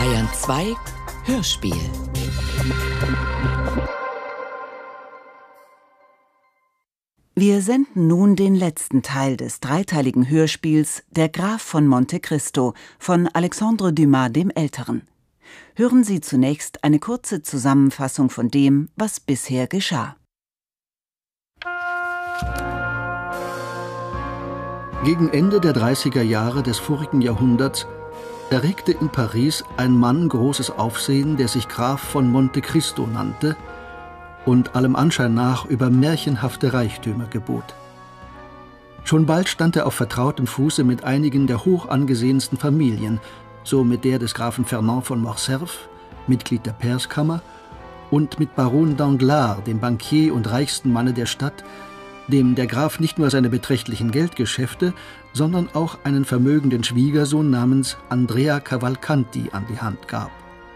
Bayern 2 Hörspiel. Wir senden nun den letzten Teil des dreiteiligen Hörspiels Der Graf von Monte Cristo von Alexandre Dumas dem Älteren. Hören Sie zunächst eine kurze Zusammenfassung von dem, was bisher geschah. Gegen Ende der 30er Jahre des vorigen Jahrhunderts erregte in Paris ein Mann großes Aufsehen, der sich Graf von Monte Cristo nannte und allem Anschein nach über märchenhafte Reichtümer gebot. Schon bald stand er auf vertrautem Fuße mit einigen der hoch angesehensten Familien, so mit der des Grafen Fernand von Morcerf, Mitglied der Pairskammer, und mit Baron Danglars, dem Bankier und reichsten Manne der Stadt, dem der Graf nicht nur seine beträchtlichen Geldgeschäfte, sondern auch einen vermögenden Schwiegersohn namens Andrea Cavalcanti an die Hand gab.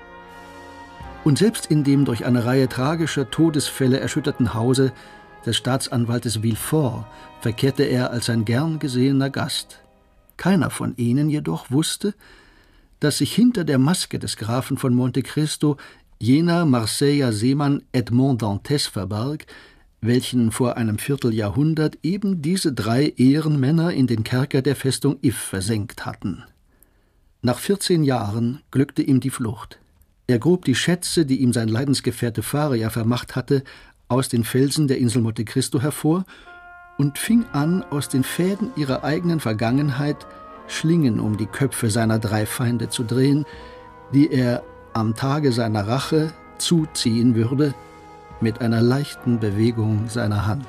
Und selbst in dem durch eine Reihe tragischer Todesfälle erschütterten Hause des Staatsanwaltes Villefort verkehrte er als ein gern gesehener Gast. Keiner von ihnen jedoch wusste, dass sich hinter der Maske des Grafen von Monte Cristo jener Marseiller Seemann Edmond Dantès verbarg, welchen vor einem Vierteljahrhundert eben diese 3 Ehrenmänner in den Kerker der Festung If versenkt hatten. Nach 14 Jahren glückte ihm die Flucht. Er grub die Schätze, die ihm sein Leidensgefährte Faria vermacht hatte, aus den Felsen der Insel Monte Cristo hervor und fing an, aus den Fäden ihrer eigenen Vergangenheit Schlingen um die Köpfe seiner 3 Feinde zu drehen, die er am Tage seiner Rache zuziehen würde, mit einer leichten Bewegung seiner Hand.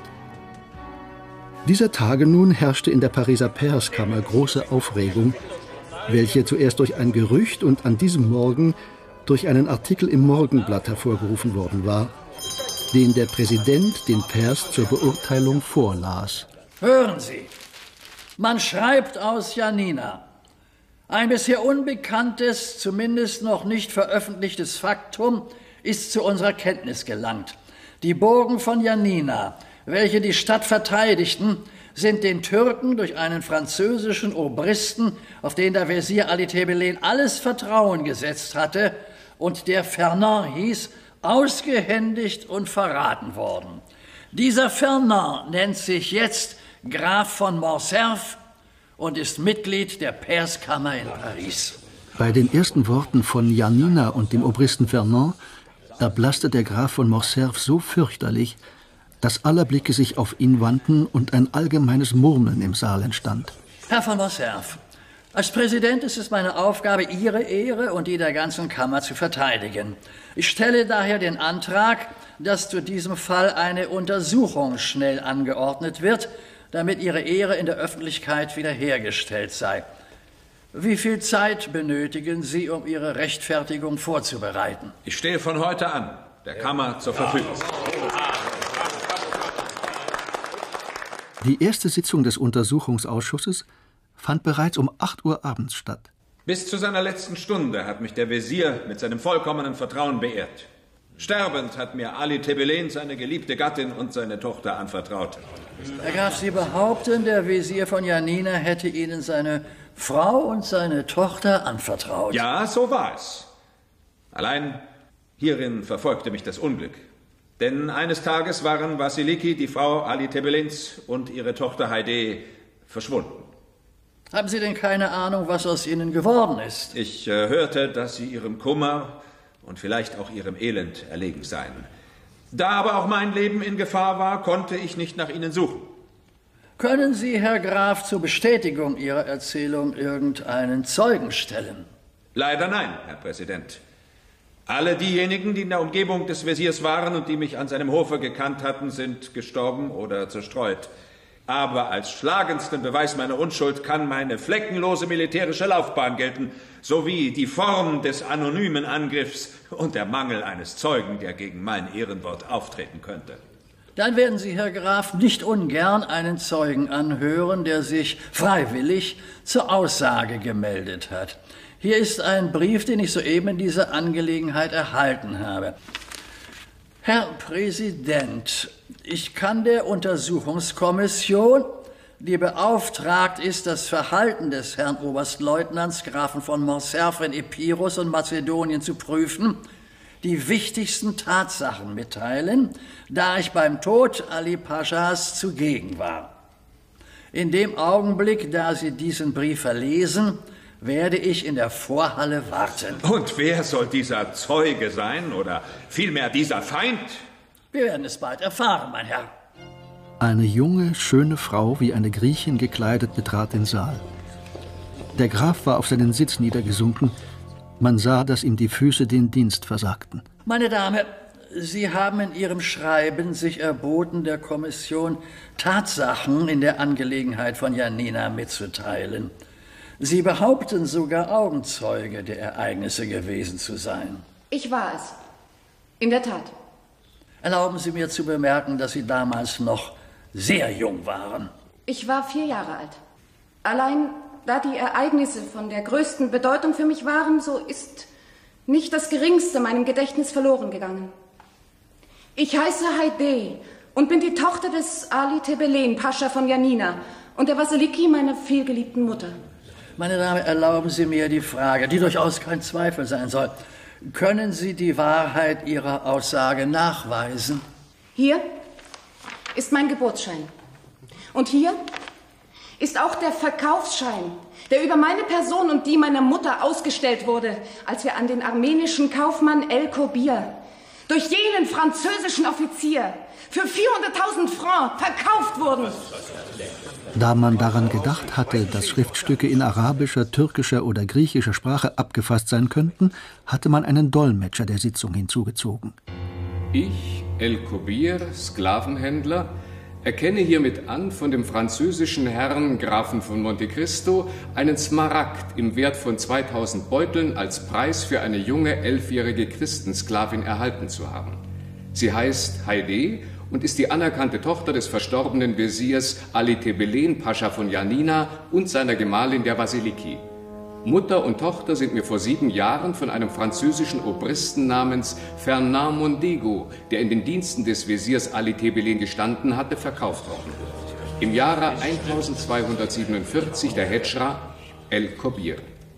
Dieser Tage nun herrschte in der Pariser Pairskammer große Aufregung, welche zuerst durch ein Gerücht und an diesem Morgen durch einen Artikel im Morgenblatt hervorgerufen worden war, den der Präsident den Pairs zur Beurteilung vorlas. Hören Sie, man schreibt aus Janina. Ein bisher unbekanntes, zumindest noch nicht veröffentlichtes Faktum ist zu unserer Kenntnis gelangt. Die Burgen von Janina, welche die Stadt verteidigten, sind den Türken durch einen französischen Obristen, auf den der Wesir Ali Tebelen alles Vertrauen gesetzt hatte und der Fernand hieß, ausgehändigt und verraten worden. Dieser Fernand nennt sich jetzt Graf von Morcerf und ist Mitglied der Pairskammer in Paris. Bei den ersten Worten von Janina und dem Obristen Fernand erblasste der Graf von Morcerf so fürchterlich, dass aller Blicke sich auf ihn wandten und ein allgemeines Murmeln im Saal entstand. Herr von Morcerf, als Präsident ist es meine Aufgabe, Ihre Ehre und die der ganzen Kammer zu verteidigen. Ich stelle daher den Antrag, dass zu diesem Fall eine Untersuchung schnell angeordnet wird, damit Ihre Ehre in der Öffentlichkeit wiederhergestellt sei. Wie viel Zeit benötigen Sie, um Ihre Rechtfertigung vorzubereiten? Ich stehe von heute an der Kammer zur Verfügung. Die erste Sitzung des Untersuchungsausschusses fand bereits um 8 Uhr abends statt. Bis zu seiner letzten Stunde hat mich der Wesir mit seinem vollkommenen Vertrauen beehrt. Sterbend hat mir Ali Tebelen seine geliebte Gattin und seine Tochter anvertraut. Herr Graf, Sie behaupten, der Wesir von Janina hätte Ihnen seine Frau und seine Tochter anvertraut. Ja, so war es. Allein hierin verfolgte mich das Unglück. Denn eines Tages waren Vasiliki, die Frau Ali Tebelens, und ihre Tochter Haydée verschwunden. Haben Sie denn keine Ahnung, was aus ihnen geworden ist? Ich hörte, dass sie ihrem Kummer und vielleicht auch ihrem Elend erlegen seien. Da aber auch mein Leben in Gefahr war, konnte ich nicht nach ihnen suchen. Können Sie, Herr Graf, zur Bestätigung Ihrer Erzählung irgendeinen Zeugen stellen? Leider nein, Herr Präsident. Alle diejenigen, die in der Umgebung des Wesirs waren und die mich an seinem Hofe gekannt hatten, sind gestorben oder zerstreut. Aber als schlagendsten Beweis meiner Unschuld kann meine fleckenlose militärische Laufbahn gelten, sowie die Form des anonymen Angriffs und der Mangel eines Zeugen, der gegen mein Ehrenwort auftreten könnte. Dann werden Sie, Herr Graf, nicht ungern einen Zeugen anhören, der sich freiwillig zur Aussage gemeldet hat. Hier ist ein Brief, den ich soeben in dieser Angelegenheit erhalten habe. Herr Präsident, ich kann der Untersuchungskommission die beauftragt ist, das Verhalten des Herrn Oberstleutnants Grafen von Morcerf in Epirus und Mazedonien zu prüfen, die wichtigsten Tatsachen mitteilen, da ich beim Tod Ali Paschas zugegen war. In dem Augenblick, da Sie diesen Brief verlesen, werde ich in der Vorhalle warten. Und wer soll dieser Zeuge sein oder vielmehr dieser Feind? Wir werden es bald erfahren, mein Herr. Eine junge, schöne Frau, wie eine Griechin gekleidet, betrat den Saal. Der Graf war auf seinen Sitz niedergesunken. Man sah, dass ihm die Füße den Dienst versagten. Meine Dame, Sie haben in Ihrem Schreiben sich erboten, der Kommission Tatsachen in der Angelegenheit von Janina mitzuteilen. Sie behaupten sogar, Augenzeuge der Ereignisse gewesen zu sein. Ich war es. In der Tat. Erlauben Sie mir zu bemerken, dass Sie damals noch sehr jung waren. Ich war 4 Jahre alt. Allein da die Ereignisse von der größten Bedeutung für mich waren, so ist nicht das Geringste meinem Gedächtnis verloren gegangen. Ich heiße Haydée und bin die Tochter des Ali Tebelen, Pascha von Janina, und der Vasiliki meiner vielgeliebten Mutter. Meine Dame, erlauben Sie mir die Frage, die durchaus kein Zweifel sein soll. Können Sie die Wahrheit Ihrer Aussage nachweisen? Hier ist mein Geburtsschein. Und hier ist auch der Verkaufsschein, der über meine Person und die meiner Mutter ausgestellt wurde, als wir an den armenischen Kaufmann El-Kobir durch jenen französischen Offizier für 400.000 Francs verkauft wurden. Da man daran gedacht hatte, dass Schriftstücke in arabischer, türkischer oder griechischer Sprache abgefasst sein könnten, hatte man einen Dolmetscher der Sitzung hinzugezogen. Ich, El-Kobir, Sklavenhändler, erkenne hiermit an von dem französischen Herrn Grafen von Monte Cristo einen Smaragd im Wert von 2000 Beuteln als Preis für eine junge 11-jährige Christensklavin erhalten zu haben. Sie heißt Haydée und ist die anerkannte Tochter des verstorbenen Wesirs Ali Tebelen, Pascha von Janina, und seiner Gemahlin der Vasiliki. Mutter und Tochter sind mir vor 7 Jahren von einem französischen Obristen namens Fernand Mondego, der in den Diensten des Wesirs Ali Tebelen gestanden hatte, verkauft worden. Im Jahre 1247 der Hedschra El-Kobir.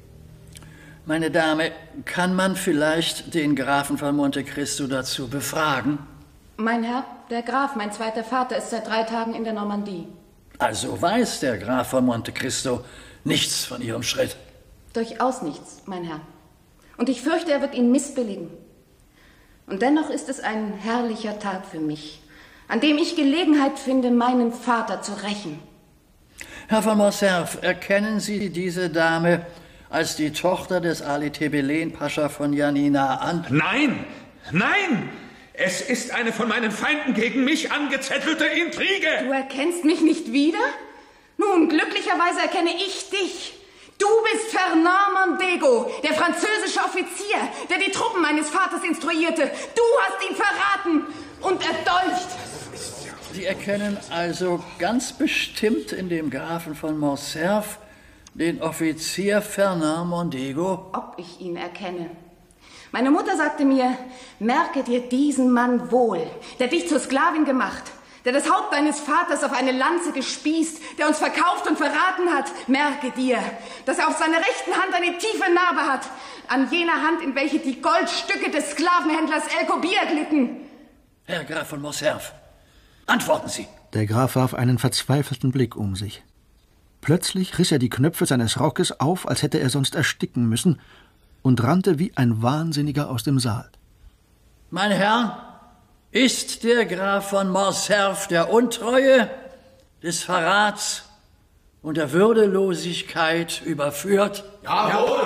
Meine Dame, kann man vielleicht den Grafen von Monte Cristo dazu befragen? Mein Herr, der Graf, mein zweiter Vater, ist seit 3 Tagen in der Normandie. Also weiß der Graf von Monte Cristo nichts von Ihrem Schritt? Durchaus nichts, mein Herr. Und ich fürchte, er wird ihn missbilligen. Und dennoch ist es ein herrlicher Tag für mich, an dem ich Gelegenheit finde, meinen Vater zu rächen. Herr von Morcerf, erkennen Sie diese Dame als die Tochter des Ali Tebelen, Pascha von Janina, an? Nein, nein! Es ist eine von meinen Feinden gegen mich angezettelte Intrige! Du erkennst mich nicht wieder? Nun, glücklicherweise erkenne ich dich. Du bist Fernand Mondego, der französische Offizier, der die Truppen meines Vaters instruierte. Du hast ihn verraten und erdolcht. Sie erkennen also ganz bestimmt in dem Grafen von Morcerf den Offizier Fernand Mondego? Ob ich ihn erkenne? Meine Mutter sagte mir, merke dir diesen Mann wohl, der dich zur Sklavin gemacht, der das Haupt deines Vaters auf eine Lanze gespießt, der uns verkauft und verraten hat. Merke dir, dass er auf seiner rechten Hand eine tiefe Narbe hat, an jener Hand, in welche die Goldstücke des Sklavenhändlers El-Kobir glitten. Herr Graf von Morcerf, antworten Sie. Der Graf warf einen verzweifelten Blick um sich. Plötzlich riss er die Knöpfe seines Rockes auf, als hätte er sonst ersticken müssen, und rannte wie ein Wahnsinniger aus dem Saal. Meine Herren, ist der Graf von Morcerf der Untreue, des Verrats und der Würdelosigkeit überführt? Jawohl!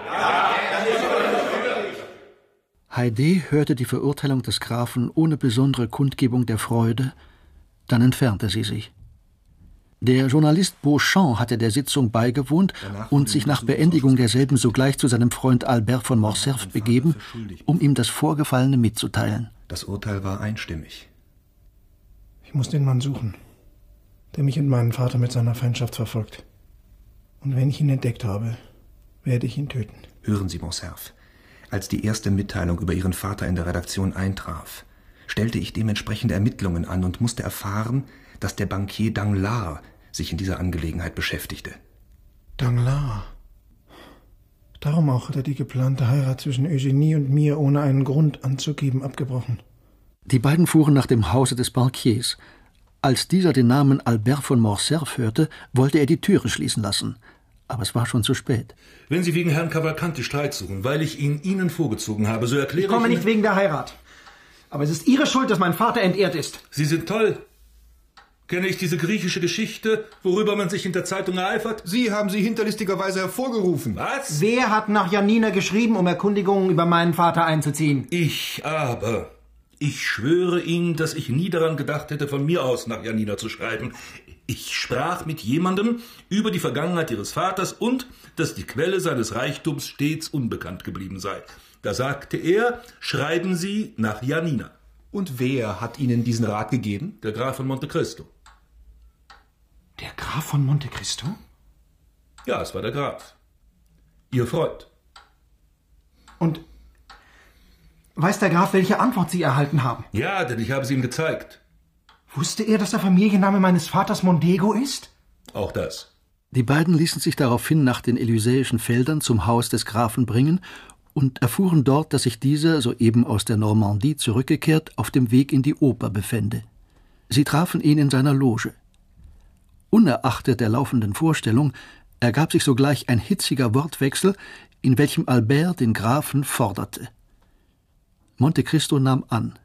Haydée hörte die Verurteilung des Grafen ohne besondere Kundgebung der Freude, dann entfernte sie sich. Der Journalist Beauchamp hatte der Sitzung beigewohnt und sich nach Beendigung derselben sogleich zu seinem Freund Albert von Morcerf begeben, um ihm das Vorgefallene mitzuteilen. Das Urteil war einstimmig. Ich muss den Mann suchen, der mich und meinen Vater mit seiner Feindschaft verfolgt. Und wenn ich ihn entdeckt habe, werde ich ihn töten. Hören Sie, Morcerf. Als die erste Mitteilung über Ihren Vater in der Redaktion eintraf, stellte ich dementsprechende Ermittlungen an und musste erfahren, dass der Bankier Danglars sich in dieser Angelegenheit beschäftigte. Danglars. Darum auch hat er die geplante Heirat zwischen Eugenie und mir ohne einen Grund anzugeben abgebrochen. Die beiden fuhren nach dem Hause des Bankiers. Als dieser den Namen Albert von Morcerf hörte, wollte er die Türe schließen lassen. Aber es war schon zu spät. Wenn Sie wegen Herrn Cavalcanti Streit suchen, weil ich ihn Ihnen vorgezogen habe, so erkläre ich... Ich komme nicht wegen der Heirat. Aber es ist Ihre Schuld, dass mein Vater entehrt ist. Sie sind toll. Kenne ich diese griechische Geschichte, worüber man sich in der Zeitung ereifert? Sie haben sie hinterlistigerweise hervorgerufen. Was? Wer hat nach Janina geschrieben, um Erkundigungen über meinen Vater einzuziehen? Ich aber. Ich schwöre Ihnen, dass ich nie daran gedacht hätte, von mir aus nach Janina zu schreiben. Ich sprach mit jemandem über die Vergangenheit Ihres Vaters und dass die Quelle seines Reichtums stets unbekannt geblieben sei. Da sagte er, schreiben Sie nach Janina. Und wer hat Ihnen diesen Rat gegeben? Der Graf von Monte Cristo. Der Graf von Monte Cristo? Ja, es war der Graf. Ihr Freund. Und weiß der Graf, welche Antwort Sie erhalten haben? Ja, denn ich habe sie ihm gezeigt. Wusste er, dass der Familienname meines Vaters Mondego ist? Auch das. Die beiden ließen sich daraufhin nach den Elysäischen Feldern zum Haus des Grafen bringen und erfuhren dort, dass sich dieser, soeben aus der Normandie zurückgekehrt, auf dem Weg in die Oper befände. Sie trafen ihn in seiner Loge. Unerachtet der laufenden Vorstellung ergab sich sogleich ein hitziger Wortwechsel, in welchem Albert den Grafen forderte. Monte Cristo nahm an.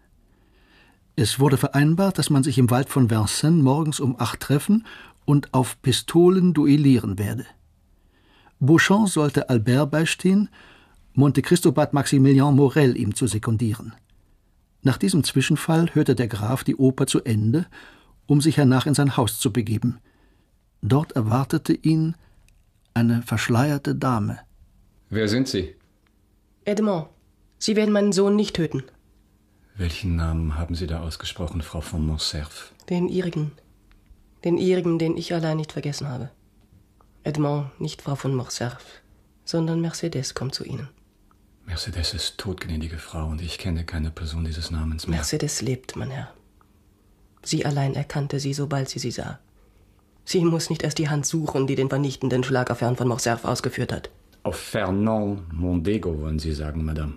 Es wurde vereinbart, dass man sich im Wald von Vincennes morgens um 8 treffen und auf Pistolen duellieren werde. Beauchamp sollte Albert beistehen, Monte Cristo bat Maximilien Morel, ihm zu sekundieren. Nach diesem Zwischenfall hörte der Graf die Oper zu Ende, um sich hernach in sein Haus zu begeben. Dort erwartete ihn eine verschleierte Dame. Wer sind Sie? Edmond, Sie werden meinen Sohn nicht töten. Welchen Namen haben Sie da ausgesprochen, Frau von Morcerf? Den Ihrigen. Den Ihrigen, den ich allein nicht vergessen habe. Edmond, nicht Frau von Morcerf, sondern Mercedes kommt zu Ihnen. Mercedes ist todgnädige Frau und ich kenne keine Person dieses Namens mehr. Mercedes lebt, mein Herr. Sie allein erkannte sie, sobald sie sie sah. Sie muss nicht erst die Hand suchen, die den vernichtenden Schlag auf Herrn von Morcerf ausgeführt hat. Auf Fernand Mondego wollen Sie sagen, Madame.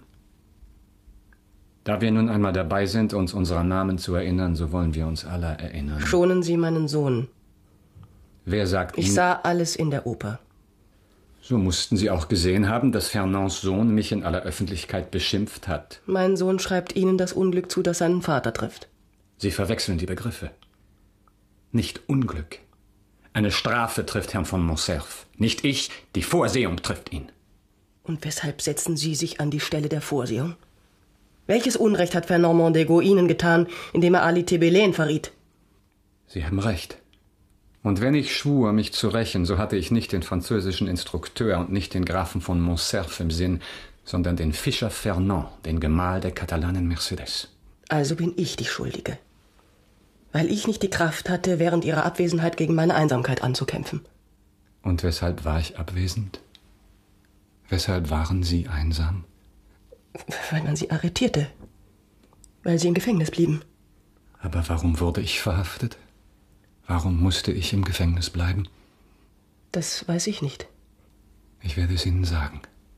Da wir nun einmal dabei sind, uns unserer Namen zu erinnern, so wollen wir uns aller erinnern. Schonen Sie meinen Sohn. Wer sagt Ihnen... Ich sah alles in der Oper. So mussten Sie auch gesehen haben, dass Fernands Sohn mich in aller Öffentlichkeit beschimpft hat. Mein Sohn schreibt Ihnen das Unglück zu, das seinen Vater trifft. Sie verwechseln die Begriffe. Nicht Unglück. Eine Strafe trifft Herrn von Morcerf. Nicht ich, die Vorsehung trifft ihn. Und weshalb setzen Sie sich an die Stelle der Vorsehung? Welches Unrecht hat Fernand Mondego Ihnen getan, indem er Ali Tebelaine verriet? Sie haben recht. Und wenn ich schwur, mich zu rächen, so hatte ich nicht den französischen Instrukteur und nicht den Grafen von Morcerf im Sinn, sondern den Fischer Fernand, den Gemahl der Katalanin Mercedes. Also bin ich die Schuldige. Weil ich nicht die Kraft hatte, während Ihrer Abwesenheit gegen meine Einsamkeit anzukämpfen. Und weshalb war ich abwesend? Weshalb waren Sie einsam? Weil man Sie arretierte. Weil Sie im Gefängnis blieben. Aber warum wurde ich verhaftet? Warum musste ich im Gefängnis bleiben? Das weiß ich nicht. Ich werde es Ihnen sagen.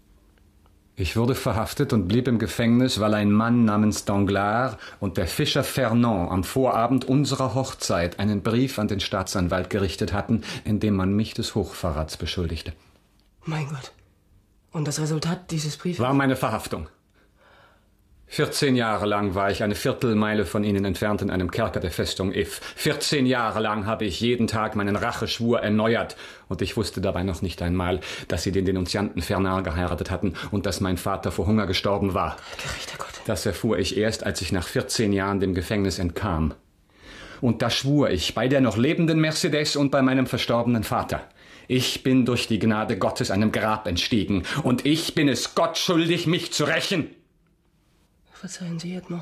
Ich wurde verhaftet und blieb im Gefängnis, weil ein Mann namens Danglars und der Fischer Fernand am Vorabend unserer Hochzeit einen Brief an den Staatsanwalt gerichtet hatten, in dem man mich des Hochverrats beschuldigte. Mein Gott. Und das Resultat dieses Briefes? War meine Verhaftung. 14 Jahre lang war ich eine Viertelmeile von Ihnen entfernt in einem Kerker der Festung If. 14 Jahre lang habe ich jeden Tag meinen Racheschwur erneuert. Und ich wusste dabei noch nicht einmal, dass Sie den Denunzianten Fernand geheiratet hatten und dass mein Vater vor Hunger gestorben war. Gerechter Gott. Das erfuhr ich erst, als ich nach 14 Jahren dem Gefängnis entkam. Und da schwur ich bei der noch lebenden Mercedes und bei meinem verstorbenen Vater. Ich bin durch die Gnade Gottes einem Grab entstiegen. Und ich bin es Gott schuldig, mich zu rächen. Verzeihen Sie, Edmond.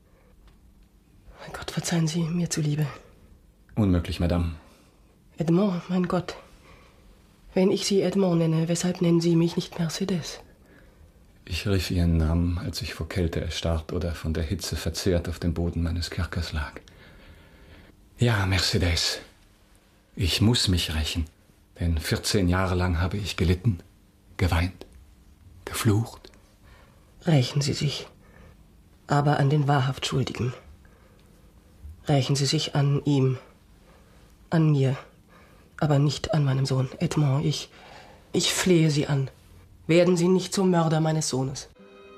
Mein Gott, verzeihen Sie mir zuliebe. Unmöglich, Madame. Edmond, mein Gott. Wenn ich Sie Edmond nenne, weshalb nennen Sie mich nicht Mercedes? Ich rief Ihren Namen, als ich vor Kälte erstarrt oder von der Hitze verzehrt auf dem Boden meines Kerkers lag. Ja, Mercedes. Ich muss mich rächen, denn 14 Jahre lang habe ich gelitten, geweint, geflucht. Rächen Sie sich, aber an den wahrhaft Schuldigen. Rächen Sie sich an ihm, an mir, aber nicht an meinem Sohn. Edmond, ich flehe Sie an. Werden Sie nicht zum Mörder meines Sohnes.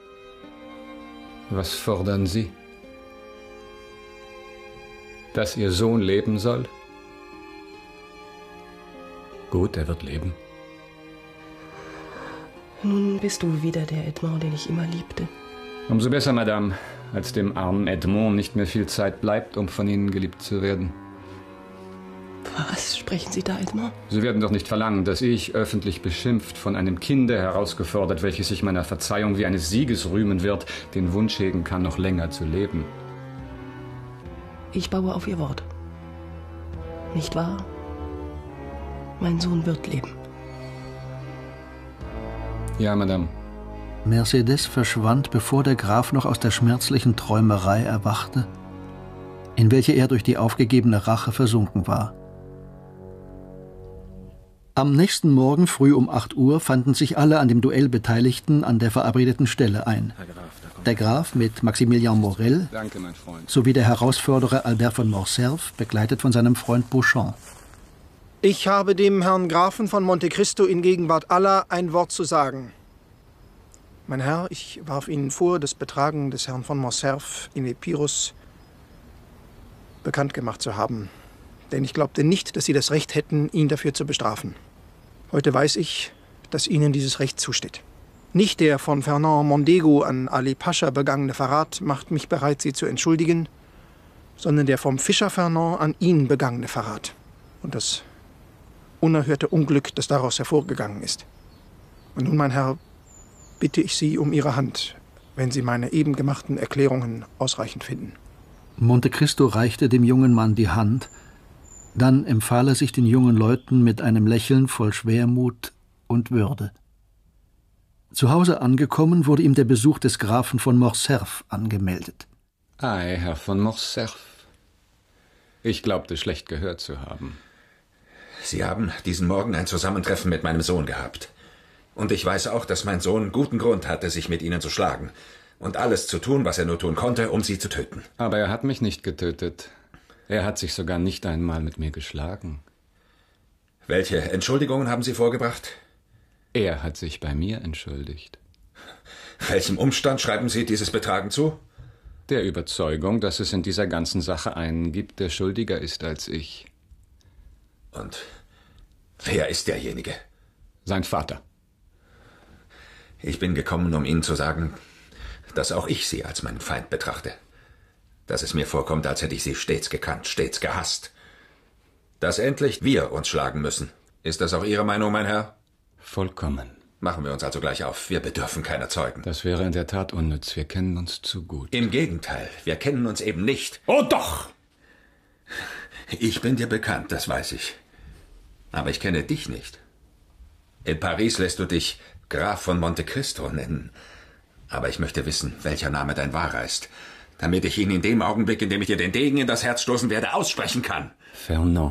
Was fordern Sie? Dass Ihr Sohn leben soll? Gut, er wird leben. Nun bist du wieder der Edmond, den ich immer liebte. Umso besser, Madame, als dem armen Edmond nicht mehr viel Zeit bleibt, um von Ihnen geliebt zu werden. Was sprechen Sie da, Edmond? Sie werden doch nicht verlangen, dass ich, öffentlich beschimpft, von einem Kinde herausgefordert, welches sich meiner Verzeihung wie eines Sieges rühmen wird, den Wunsch hegen kann, noch länger zu leben. Ich baue auf Ihr Wort. Nicht wahr? Mein Sohn wird leben. Ja, Madame. Mercedes verschwand, bevor der Graf noch aus der schmerzlichen Träumerei erwachte, in welche er durch die aufgegebene Rache versunken war. Am nächsten Morgen früh um 8 Uhr fanden sich alle an dem Duell Beteiligten an der verabredeten Stelle ein. Der Graf mit Maximilian Morel. Danke, mein Freund. Sowie der Herausforderer Albert von Morcerf, begleitet von seinem Freund Beauchamp. Ich habe dem Herrn Grafen von Monte Cristo in Gegenwart aller ein Wort zu sagen. Mein Herr, ich warf Ihnen vor, das Betragen des Herrn von Morcerf in Epirus bekannt gemacht zu haben. Denn ich glaubte nicht, dass Sie das Recht hätten, ihn dafür zu bestrafen. Heute weiß ich, dass Ihnen dieses Recht zusteht. Nicht der von Fernand Mondego an Ali Pascha begangene Verrat macht mich bereit, Sie zu entschuldigen, sondern der vom Fischer Fernand an ihn begangene Verrat und das unerhörte Unglück, das daraus hervorgegangen ist. Und nun, mein Herr, bitte ich Sie um Ihre Hand, wenn Sie meine eben gemachten Erklärungen ausreichend finden. Monte Cristo reichte dem jungen Mann die Hand, dann empfahl er sich den jungen Leuten mit einem Lächeln voll Schwermut und Würde. Zu Hause angekommen, wurde ihm der Besuch des Grafen von Morcerf angemeldet. Ei, Herr von Morcerf. Ich glaubte, schlecht gehört zu haben. Sie haben diesen Morgen ein Zusammentreffen mit meinem Sohn gehabt. Und ich weiß auch, dass mein Sohn guten Grund hatte, sich mit Ihnen zu schlagen und alles zu tun, was er nur tun konnte, um Sie zu töten. Aber er hat mich nicht getötet. Er hat sich sogar nicht einmal mit mir geschlagen. Welche Entschuldigungen haben Sie vorgebracht? Er hat sich bei mir entschuldigt. Welchem Umstand schreiben Sie dieses Betragen zu? Der Überzeugung, dass es in dieser ganzen Sache einen gibt, der schuldiger ist als ich. Und wer ist derjenige? Sein Vater. Ich bin gekommen, um Ihnen zu sagen, dass auch ich Sie als meinen Feind betrachte. Dass es mir vorkommt, als hätte ich Sie stets gekannt, stets gehasst. Dass endlich wir uns schlagen müssen. Ist das auch Ihre Meinung, mein Herr? Vollkommen. Machen wir uns also gleich auf. Wir bedürfen keiner Zeugen. Das wäre in der Tat unnütz. Wir kennen uns zu gut. Im Gegenteil, wir kennen uns eben nicht. Oh doch! Ich bin dir bekannt, das weiß ich. Aber ich kenne dich nicht. In Paris lässt du dich Graf von Monte Cristo nennen. Aber ich möchte wissen, welcher Name dein wahrer ist, damit ich ihn in dem Augenblick, in dem ich dir den Degen in das Herz stoßen werde, aussprechen kann. Fernand.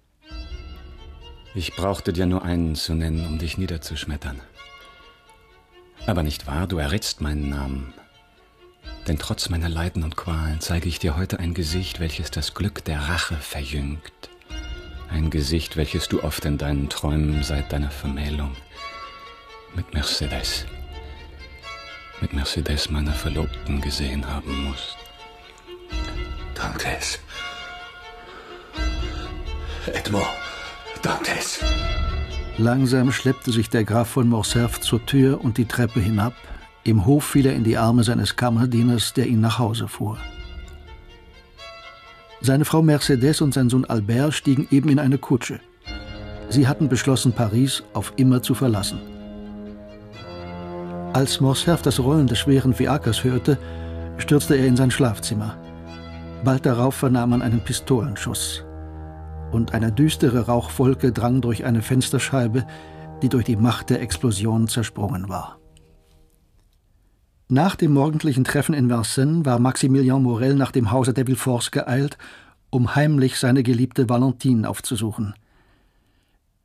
Ich brauchte dir nur einen zu nennen, um dich niederzuschmettern. Aber nicht wahr, du errätst meinen Namen. Denn trotz meiner Leiden und Qualen zeige ich dir heute ein Gesicht, welches das Glück der Rache verjüngt. Ein Gesicht, welches du oft in deinen Träumen seit deiner Vermählung mit Mercedes, meiner Verlobten, gesehen haben musst. Dantes. Edmond, Dantes. Langsam schleppte sich der Graf von Morcerf zur Tür und die Treppe hinab. Im Hof fiel er in die Arme seines Kammerdieners, der ihn nach Hause fuhr. Seine Frau Mercedes und sein Sohn Albert stiegen eben in eine Kutsche. Sie hatten beschlossen, Paris auf immer zu verlassen. Als Morcerf das Rollen des schweren Fiakers hörte, stürzte er in sein Schlafzimmer. Bald darauf vernahm man einen Pistolenschuss. Und eine düstere Rauchwolke drang durch eine Fensterscheibe, die durch die Macht der Explosion zersprungen war. Nach dem morgendlichen Treffen in Vincennes war Maximilian Morel nach dem Hause der Villeforts geeilt, um heimlich seine geliebte Valentine aufzusuchen.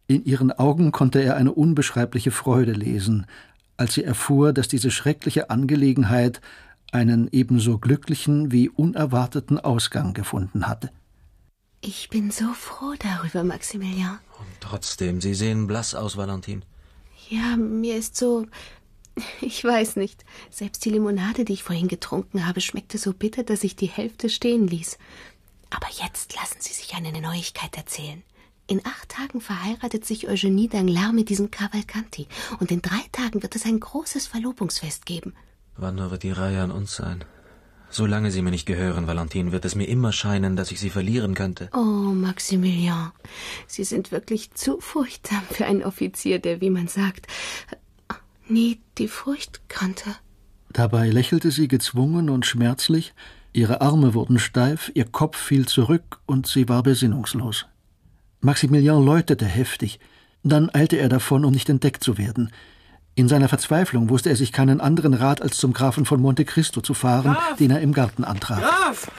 In ihren Augen konnte er eine unbeschreibliche Freude lesen, als sie erfuhr, dass diese schreckliche Angelegenheit einen ebenso glücklichen wie unerwarteten Ausgang gefunden hatte. Ich bin so froh darüber, Maximilian. Und trotzdem, Sie sehen blass aus, Valentine. Ja, mir ist so... Ich weiß nicht. Selbst die Limonade, die ich vorhin getrunken habe, schmeckte so bitter, dass ich die Hälfte stehen ließ. Aber jetzt lassen Sie sich eine Neuigkeit erzählen. In 8 Tagen verheiratet sich Eugenie Danglars mit diesem Cavalcanti. Und in 3 Tagen wird es ein großes Verlobungsfest geben. Wann nur wird die Reihe an uns sein? Solange Sie mir nicht gehören, Valentine, wird es mir immer scheinen, dass ich Sie verlieren könnte. Oh, Maximilian, Sie sind wirklich zu furchtsam für einen Offizier, der, wie man sagt, nie die Furcht kannte. Dabei lächelte sie gezwungen und schmerzlich, ihre Arme wurden steif, ihr Kopf fiel zurück und sie war besinnungslos. Maximilian läutete heftig, dann eilte er davon, um nicht entdeckt zu werden. In seiner Verzweiflung wusste er sich keinen anderen Rat, als zum Grafen von Monte Cristo zu fahren, Graf! den er im Garten antraf. Graf!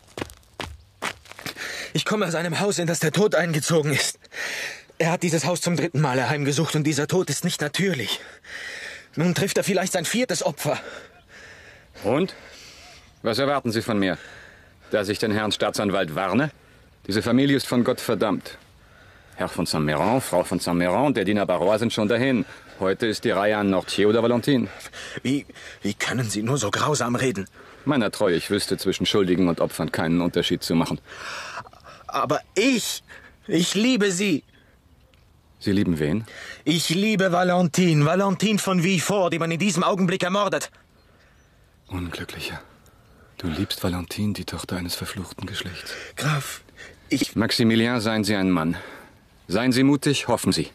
Ich komme aus einem Haus, in das der Tod eingezogen ist. Er hat dieses Haus zum 3. Mal heimgesucht und dieser Tod ist nicht natürlich. Nun trifft er vielleicht sein 4. Opfer. Und? Was erwarten Sie von mir? Dass ich den Herrn Staatsanwalt warne? Diese Familie ist von Gott verdammt. Herr von Saint-Méran, Frau von Saint-Méran, der Diener Barrois sind schon dahin. Heute ist die Reihe an Nortier oder Valentine. Wie können Sie nur so grausam reden? Meiner Treue, ich wüsste zwischen Schuldigen und Opfern keinen Unterschied zu machen. Aber ich liebe Sie. Sie lieben wen? Ich liebe Valentine, Valentine von Villefort, die man in diesem Augenblick ermordet. Unglücklicher. Du liebst Valentine, die Tochter eines verfluchten Geschlechts. Graf, Maximilian, seien Sie ein Mann. Seien Sie mutig, hoffen Sie.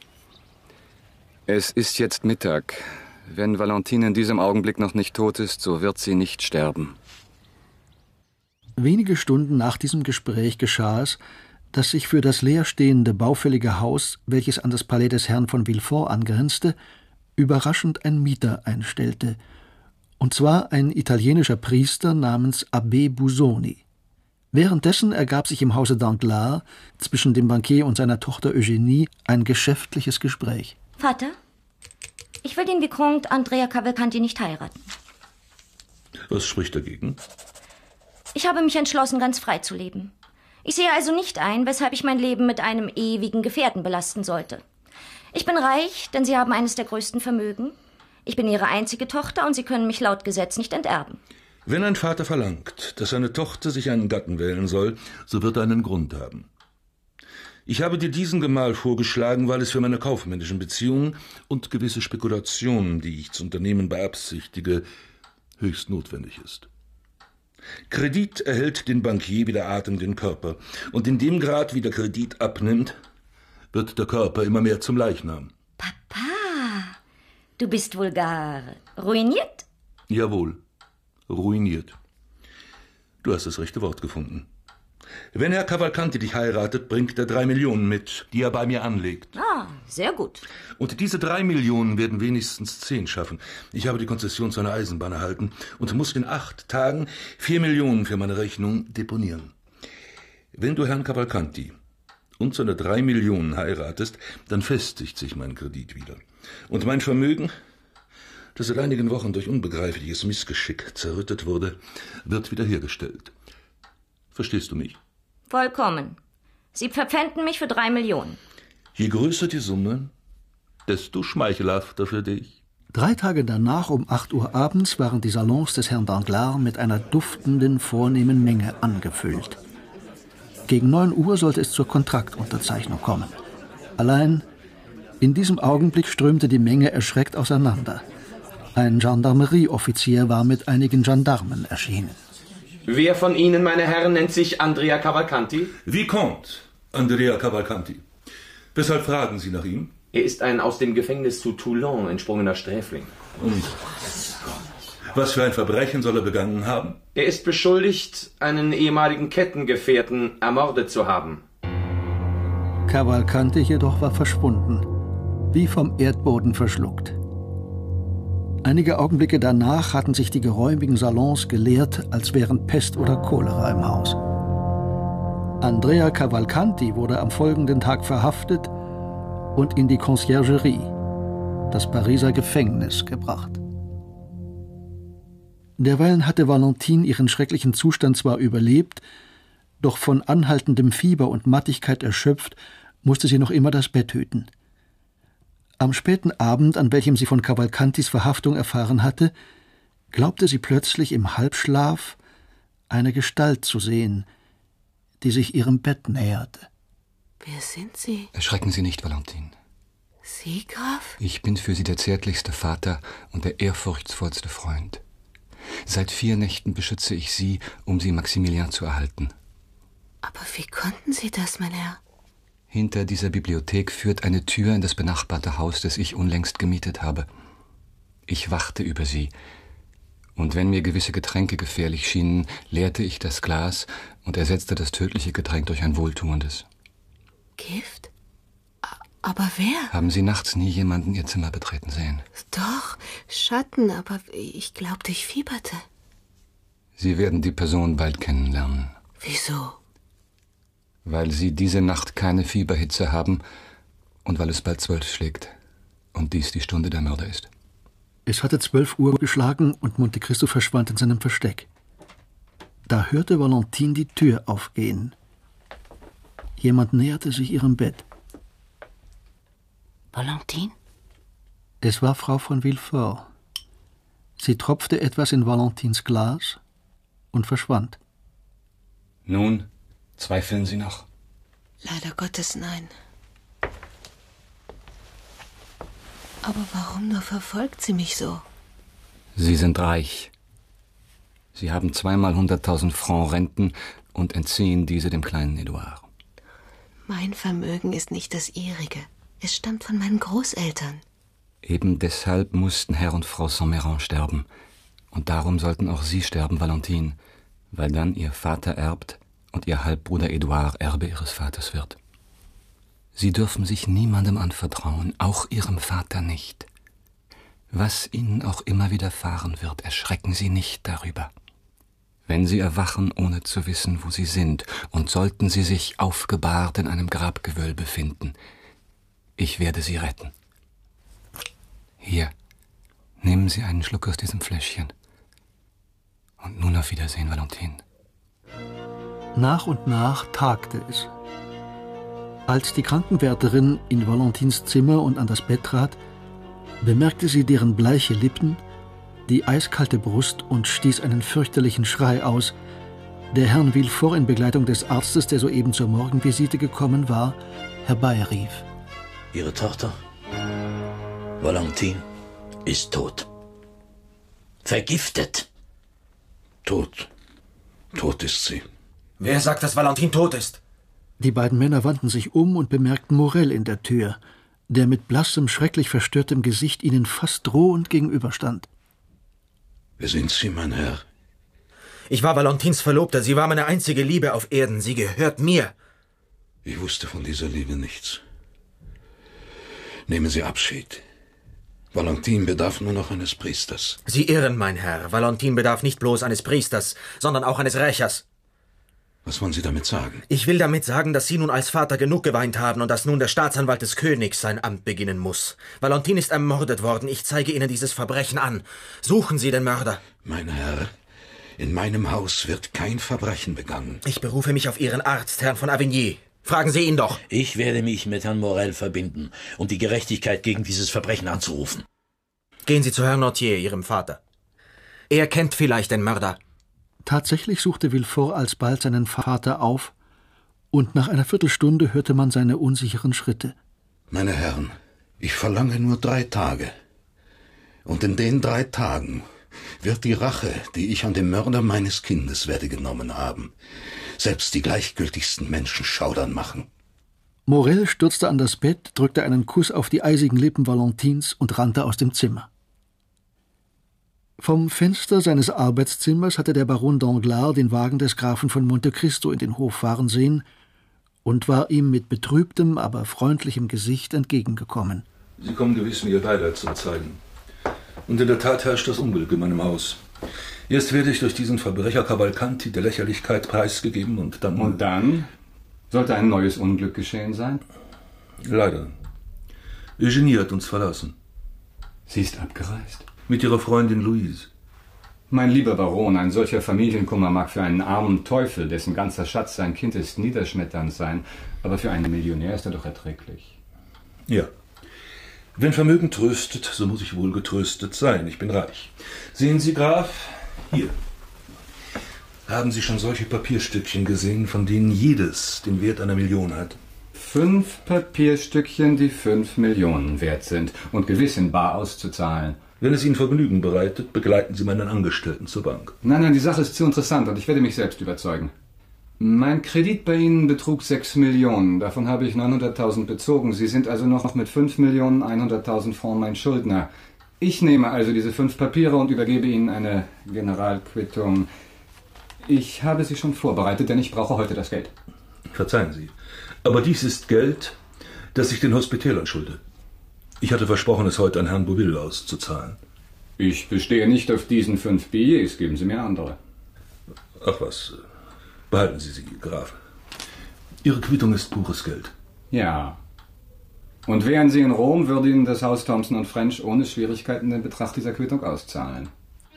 Es ist jetzt Mittag. Wenn Valentine in diesem Augenblick noch nicht tot ist, so wird sie nicht sterben. Wenige Stunden nach diesem Gespräch geschah es, dass sich für das leerstehende, baufällige Haus, welches an das Palais des Herrn von Villefort angrenzte, überraschend ein Mieter einstellte, und zwar ein italienischer Priester namens Abbé Busoni. Währenddessen ergab sich im Hause Danglars zwischen dem Bankier und seiner Tochter Eugenie ein geschäftliches Gespräch. Vater, ich will den Vicomte Andrea Cavalcanti nicht heiraten. Was spricht dagegen? Ich habe mich entschlossen, ganz frei zu leben. Ich sehe also nicht ein, weshalb ich mein Leben mit einem ewigen Gefährten belasten sollte. Ich bin reich, denn Sie haben eines der größten Vermögen. Ich bin Ihre einzige Tochter und Sie können mich laut Gesetz nicht enterben. Wenn ein Vater verlangt, dass seine Tochter sich einen Gatten wählen soll, so wird er einen Grund haben. Ich habe dir diesen Gemahl vorgeschlagen, weil es für meine kaufmännischen Beziehungen und gewisse Spekulationen, die ich zu unternehmen beabsichtige, höchst notwendig ist. Kredit erhält den Bankier wie der Atem den Körper, und in dem Grad, wie der Kredit abnimmt, wird der Körper immer mehr zum Leichnam. Papa, du bist wohl gar ruiniert? Jawohl, ruiniert. Du hast das rechte Wort gefunden. Wenn Herr Cavalcanti dich heiratet, bringt er 3 Millionen mit, die er bei mir anlegt. Ah, sehr gut. Und diese 3 Millionen werden wenigstens 10 schaffen. Ich habe die Konzession zu einer Eisenbahn erhalten und muss in 8 Tagen 4 Millionen für meine Rechnung deponieren. Wenn du Herrn Cavalcanti und seine 3 Millionen heiratest, dann festigt sich mein Kredit wieder. Und mein Vermögen, das seit einigen Wochen durch unbegreifliches Missgeschick zerrüttet wurde, wird wiederhergestellt. Verstehst du mich? Vollkommen. Sie verpfänden mich für 3 Millionen. Je größer die Summe, desto schmeichelhafter für dich. 3 Tage danach um 8 Uhr abends waren die Salons des Herrn Danglars mit einer duftenden, vornehmen Menge angefüllt. Gegen 9 Uhr sollte es zur Kontraktunterzeichnung kommen. Allein in diesem Augenblick strömte die Menge erschreckt auseinander. Ein Gendarmerieoffizier war mit einigen Gendarmen erschienen. Wer von Ihnen, meine Herren, nennt sich Andrea Cavalcanti? Vicomte Andrea Cavalcanti. Weshalb fragen Sie nach ihm? Er ist ein aus dem Gefängnis zu Toulon entsprungener Sträfling. Und was für ein Verbrechen soll er begangen haben? Er ist beschuldigt, einen ehemaligen Kettengefährten ermordet zu haben. Cavalcanti jedoch war verschwunden, wie vom Erdboden verschluckt. Einige Augenblicke danach hatten sich die geräumigen Salons geleert, als wären Pest oder Cholera im Haus. Andrea Cavalcanti wurde am folgenden Tag verhaftet und in die Conciergerie, das Pariser Gefängnis, gebracht. Derweilen hatte Valentine ihren schrecklichen Zustand zwar überlebt, doch von anhaltendem Fieber und Mattigkeit erschöpft, musste sie noch immer das Bett hüten. Am späten Abend, an welchem sie von Cavalcantis Verhaftung erfahren hatte, glaubte sie plötzlich im Halbschlaf eine Gestalt zu sehen, die sich ihrem Bett näherte. Wer sind Sie? Erschrecken Sie nicht, Valentine. Sie, Graf? Ich bin für Sie der zärtlichste Vater und der ehrfurchtsvollste Freund. Seit 4 Nächten beschütze ich Sie, um Sie Maximilian zu erhalten. Aber wie konnten Sie das, mein Herr? Hinter dieser Bibliothek führt eine Tür in das benachbarte Haus, das ich unlängst gemietet habe. Ich wachte über Sie, und wenn mir gewisse Getränke gefährlich schienen, leerte ich das Glas und ersetzte das tödliche Getränk durch ein wohltuendes. Gift? Aber wer? Haben Sie nachts nie jemanden Ihr Zimmer betreten sehen? Doch, Schatten, aber ich glaubte, ich fieberte. Sie werden die Person bald kennenlernen. Wieso? Weil Sie diese Nacht keine Fieberhitze haben und weil es bald 12 schlägt und dies die Stunde der Mörder ist. Es hatte 12 Uhr geschlagen und Monte Cristo verschwand in seinem Versteck. Da hörte Valentine die Tür aufgehen. Jemand näherte sich ihrem Bett. Valentine? Es war Frau von Villefort. Sie tropfte etwas in Valentines Glas und verschwand. Nun, zweifeln Sie noch? Leider Gottes nein. Aber warum nur verfolgt sie mich so? Sie sind reich. Sie haben 2-mal 100.000 Francs Renten und entziehen diese dem kleinen Edouard. Mein Vermögen ist nicht das Ihrige. Es stammt von meinen Großeltern. Eben deshalb mussten Herr und Frau Saint-Méran sterben. Und darum sollten auch Sie sterben, Valentine, weil dann Ihr Vater erbt und Ihr Halbbruder Edouard Erbe Ihres Vaters wird. Sie dürfen sich niemandem anvertrauen, auch Ihrem Vater nicht. Was Ihnen auch immer widerfahren wird, erschrecken Sie nicht darüber. Wenn Sie erwachen, ohne zu wissen, wo Sie sind, und sollten Sie sich aufgebahrt in einem Grabgewölbe befinden, ich werde Sie retten. Hier, nehmen Sie einen Schluck aus diesem Fläschchen. Und nun auf Wiedersehen, Valentine. Nach und nach tagte es. Als die Krankenwärterin in Valentines Zimmer und an das Bett trat, bemerkte sie deren bleiche Lippen, die eiskalte Brust und stieß einen fürchterlichen Schrei aus, der Herrn Villefort in Begleitung des Arztes, der soeben zur Morgenvisite gekommen war, herbeirief. Ihre Tochter, Valentine, ist tot. Vergiftet. Tot. Tot ist sie. Wer sagt, dass Valentine tot ist? Die beiden Männer wandten sich um und bemerkten Morel in der Tür, der mit blassem, schrecklich verstörtem Gesicht ihnen fast drohend gegenüberstand. Wer sind Sie, mein Herr? Ich war Valentines Verlobter. Sie war meine einzige Liebe auf Erden. Sie gehört mir. Ich wusste von dieser Liebe nichts. Nehmen Sie Abschied. Valentine bedarf nur noch eines Priesters. Sie irren, mein Herr. Valentine bedarf nicht bloß eines Priesters, sondern auch eines Rächers. Was wollen Sie damit sagen? Ich will damit sagen, dass Sie nun als Vater genug geweint haben und dass nun der Staatsanwalt des Königs sein Amt beginnen muss. Valentine ist ermordet worden. Ich zeige Ihnen dieses Verbrechen an. Suchen Sie den Mörder. Mein Herr, in meinem Haus wird kein Verbrechen begangen. Ich berufe mich auf Ihren Arzt, Herrn von Avigny. Fragen Sie ihn doch. Ich werde mich mit Herrn Morel verbinden, um die Gerechtigkeit gegen dieses Verbrechen anzurufen. Gehen Sie zu Herrn Notier, Ihrem Vater. Er kennt vielleicht den Mörder. Tatsächlich suchte Villefort alsbald seinen Vater auf, und nach einer Viertelstunde hörte man seine unsicheren Schritte. Meine Herren, ich verlange nur 3 Tage. Und in den 3 Tagen wird die Rache, die ich an dem Mörder meines Kindes werde genommen haben, selbst die gleichgültigsten Menschen schaudern machen. Morel stürzte an das Bett, drückte einen Kuss auf die eisigen Lippen Valentins und rannte aus dem Zimmer. Vom Fenster seines Arbeitszimmers hatte der Baron Danglars den Wagen des Grafen von Monte Cristo in den Hof fahren sehen und war ihm mit betrübtem, aber freundlichem Gesicht entgegengekommen. Sie kommen gewiss, mir Ihr Beileid zu zeigen. Und in der Tat herrscht das Unglück in meinem Haus. Erst werde ich durch diesen Verbrecher Cavalcanti der Lächerlichkeit preisgegeben und dann... Und dann? Sollte ein neues Unglück geschehen sein? Leider. Eugenie hat uns verlassen. Sie ist abgereist? Mit ihrer Freundin Louise. Mein lieber Baron, ein solcher Familienkummer mag für einen armen Teufel, dessen ganzer Schatz sein Kind ist, niederschmetternd sein, aber für einen Millionär ist er doch erträglich. Ja. Wenn Vermögen tröstet, so muss ich wohl getröstet sein. Ich bin reich. Sehen Sie, Graf, hier. Haben Sie schon solche Papierstückchen gesehen, von denen jedes den Wert einer Million hat? 5 Papierstückchen, die 5 Millionen wert sind und gewiss in bar auszuzahlen. Wenn es Ihnen Vergnügen bereitet, begleiten Sie meinen Angestellten zur Bank. Nein, die Sache ist zu interessant und ich werde mich selbst überzeugen. Mein Kredit bei Ihnen betrug 6 Millionen. Davon habe ich 900.000 bezogen. Sie sind also noch mit 5.100.000 Francs mein Schuldner. Ich nehme also diese 5 Papiere und übergebe Ihnen eine Generalquittung. Ich habe sie schon vorbereitet, denn ich brauche heute das Geld. Verzeihen Sie, aber dies ist Geld, das ich den Hospitälern schulde. Ich hatte versprochen, es heute an Herrn Bouville auszuzahlen. Ich bestehe nicht auf diesen 5 Billets. Geben Sie mir andere. Ach was, behalten Sie sie, Graf. Ihre Quittung ist pures Geld. Ja. Und wären Sie in Rom, würde Ihnen das Haus Thompson & French ohne Schwierigkeiten den Betrag dieser Quittung auszahlen.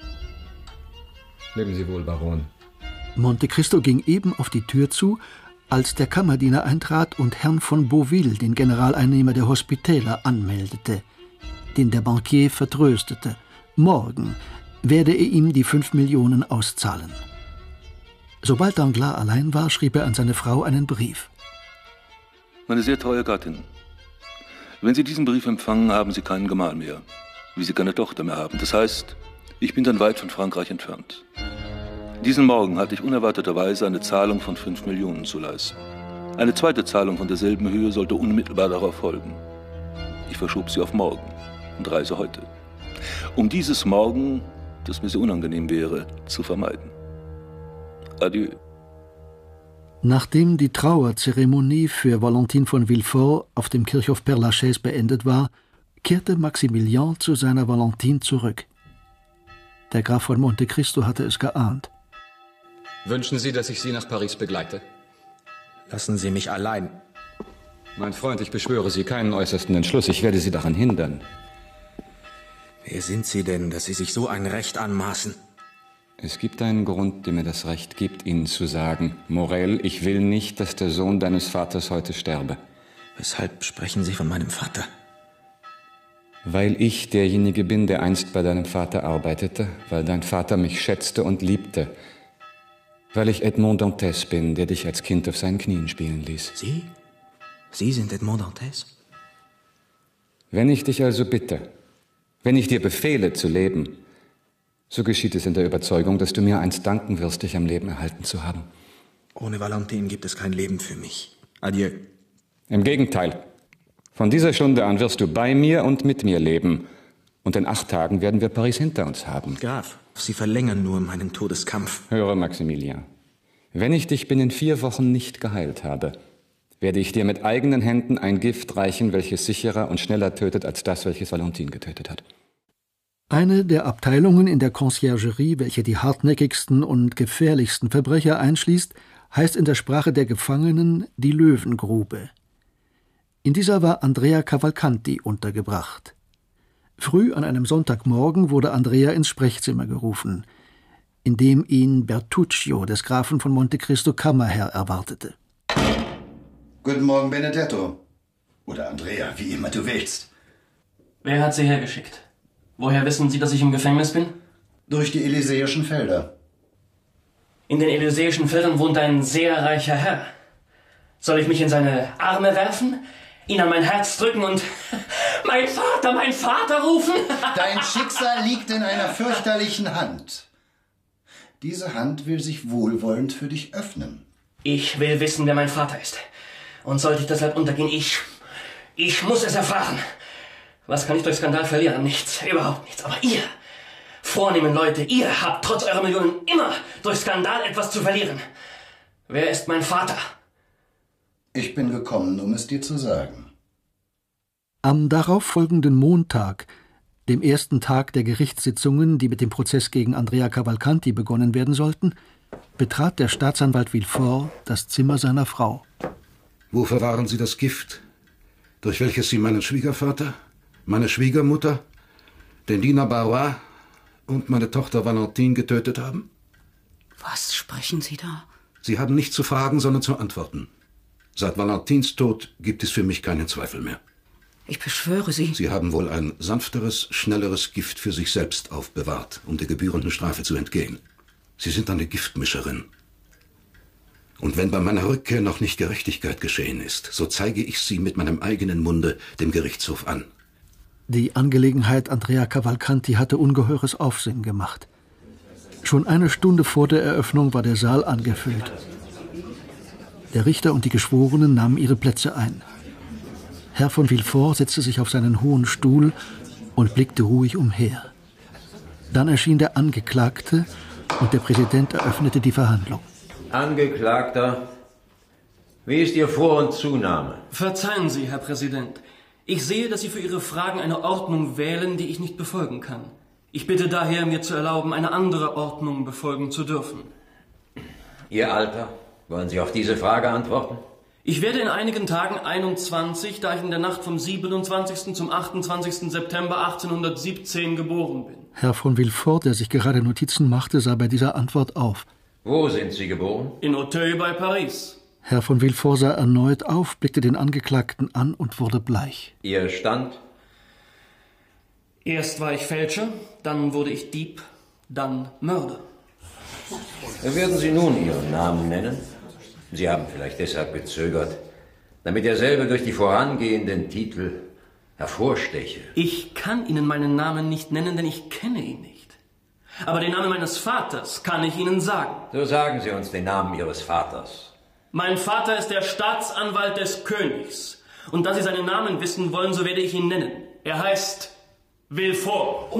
Leben Sie wohl, Baron. Monte Cristo ging eben auf die Tür zu, als der Kammerdiener eintrat und Herrn von Bouville, den Generaleinnehmer der Hospitäler, anmeldete, den der Bankier vertröstete. Morgen werde er ihm die 5 Millionen auszahlen. Sobald Danglars allein war, schrieb er an seine Frau einen Brief. Meine sehr treue Gattin, wenn Sie diesen Brief empfangen, haben Sie keinen Gemahl mehr, wie Sie keine Tochter mehr haben. Das heißt, ich bin dann weit von Frankreich entfernt. Diesen Morgen hatte ich unerwarteterweise eine Zahlung von 5 Millionen zu leisten. Eine zweite Zahlung von derselben Höhe sollte unmittelbar darauf folgen. Ich verschob sie auf morgen und reise heute, um dieses Morgen, das mir sehr unangenehm wäre, zu vermeiden. Adieu. Nachdem die Trauerzeremonie für Valentine von Villefort auf dem Kirchhof Père-Lachaise beendet war, kehrte Maximilien zu seiner Valentine zurück. Der Graf von Monte Cristo hatte es geahnt. Wünschen Sie, dass ich Sie nach Paris begleite? Lassen Sie mich allein. Mein Freund, ich beschwöre Sie keinen äußersten Entschluss. Ich werde Sie daran hindern. Wer sind Sie denn, dass Sie sich so ein Recht anmaßen? Es gibt einen Grund, der mir das Recht gibt, Ihnen zu sagen, Morel, ich will nicht, dass der Sohn deines Vaters heute sterbe. Weshalb sprechen Sie von meinem Vater? Weil ich derjenige bin, der einst bei deinem Vater arbeitete, weil dein Vater mich schätzte und liebte, weil ich Edmond Dantès bin, der dich als Kind auf seinen Knien spielen ließ. Sie? Sie sind Edmond Dantès? Wenn ich dich also bitte, wenn ich dir befehle zu leben, so geschieht es in der Überzeugung, dass du mir einst danken wirst, dich am Leben erhalten zu haben. Ohne Valentine gibt es kein Leben für mich. Adieu. Im Gegenteil. Von dieser Stunde an wirst du bei mir und mit mir leben. Und in 8 Tagen werden wir Paris hinter uns haben. Graf, Sie verlängern nur meinen Todeskampf. Höre, Maximilien. Wenn ich dich binnen 4 Wochen nicht geheilt habe, werde ich dir mit eigenen Händen ein Gift reichen, welches sicherer und schneller tötet als das, welches Valentine getötet hat. Eine der Abteilungen in der Conciergerie, welche die hartnäckigsten und gefährlichsten Verbrecher einschließt, heißt in der Sprache der Gefangenen die Löwengrube. In dieser war Andrea Cavalcanti untergebracht. Früh an einem Sonntagmorgen wurde Andrea ins Sprechzimmer gerufen, in dem ihn Bertuccio, des Grafen von Monte Cristo, Kammerherr, erwartete. Guten Morgen, Benedetto. Oder Andrea, wie immer du willst. Wer hat Sie hergeschickt? Woher wissen Sie, dass ich im Gefängnis bin? Durch die Elysäischen Felder. In den Elysäischen Feldern wohnt ein sehr reicher Herr. Soll ich mich in seine Arme werfen, ihn an mein Herz drücken und mein Vater rufen? Dein Schicksal liegt in einer fürchterlichen Hand. Diese Hand will sich wohlwollend für dich öffnen. Ich will wissen, wer mein Vater ist. Und sollte ich deshalb untergehen, ich muss es erfahren. Was kann ich durch Skandal verlieren? Nichts, überhaupt nichts. Aber ihr, vornehmen Leute, ihr habt trotz eurer Millionen immer durch Skandal etwas zu verlieren. Wer ist mein Vater? Ich bin gekommen, um es dir zu sagen. Am darauffolgenden Montag, dem ersten Tag der Gerichtssitzungen, die mit dem Prozess gegen Andrea Cavalcanti begonnen werden sollten, betrat der Staatsanwalt, Villefort, das Zimmer seiner Frau. Wo verwahren Sie das Gift, durch welches Sie meinen Schwiegervater, meine Schwiegermutter, den Diener Barrois und meine Tochter Valentine getötet haben? Was sprechen Sie da? Sie haben nicht zu fragen, sondern zu antworten. Seit Valentins Tod gibt es für mich keinen Zweifel mehr. Ich beschwöre Sie. Sie haben wohl ein sanfteres, schnelleres Gift für sich selbst aufbewahrt, um der gebührenden Strafe zu entgehen. Sie sind eine Giftmischerin. Und wenn bei meiner Rückkehr noch nicht Gerechtigkeit geschehen ist, so zeige ich sie mit meinem eigenen Munde dem Gerichtshof an. Die Angelegenheit Andrea Cavalcanti hatte ungeheures Aufsehen gemacht. Schon eine Stunde vor der Eröffnung war der Saal angefüllt. Der Richter und die Geschworenen nahmen ihre Plätze ein. Herr von Villefort setzte sich auf seinen hohen Stuhl und blickte ruhig umher. Dann erschien der Angeklagte und der Präsident eröffnete die Verhandlung. Angeklagter, wie ist Ihr Vor- und Zunahme? Verzeihen Sie, Herr Präsident. Ich sehe, dass Sie für Ihre Fragen eine Ordnung wählen, die ich nicht befolgen kann. Ich bitte daher, mir zu erlauben, eine andere Ordnung befolgen zu dürfen. Ihr Alter, wollen Sie auf diese Frage antworten? Ich werde in einigen Tagen 21, da ich in der Nacht vom 27. zum 28. September 1817 geboren bin. Herr von Villefort, der sich gerade Notizen machte, sah bei dieser Antwort auf. Wo sind Sie geboren? In Auteuil bei Paris. Herr von Villefort sah erneut auf, blickte den Angeklagten an und wurde bleich. Ihr Stand? Erst war ich Fälscher, dann wurde ich Dieb, dann Mörder. Werden Sie nun Ihren Namen nennen? Sie haben vielleicht deshalb gezögert, damit derselbe durch die vorangehenden Titel hervorsteche. Ich kann Ihnen meinen Namen nicht nennen, denn ich kenne ihn nicht. Aber den Namen meines Vaters kann ich Ihnen sagen. So sagen Sie uns den Namen Ihres Vaters. Mein Vater ist der Staatsanwalt des Königs. Und da Sie seinen Namen wissen wollen, so werde ich ihn nennen. Er heißt Villefort.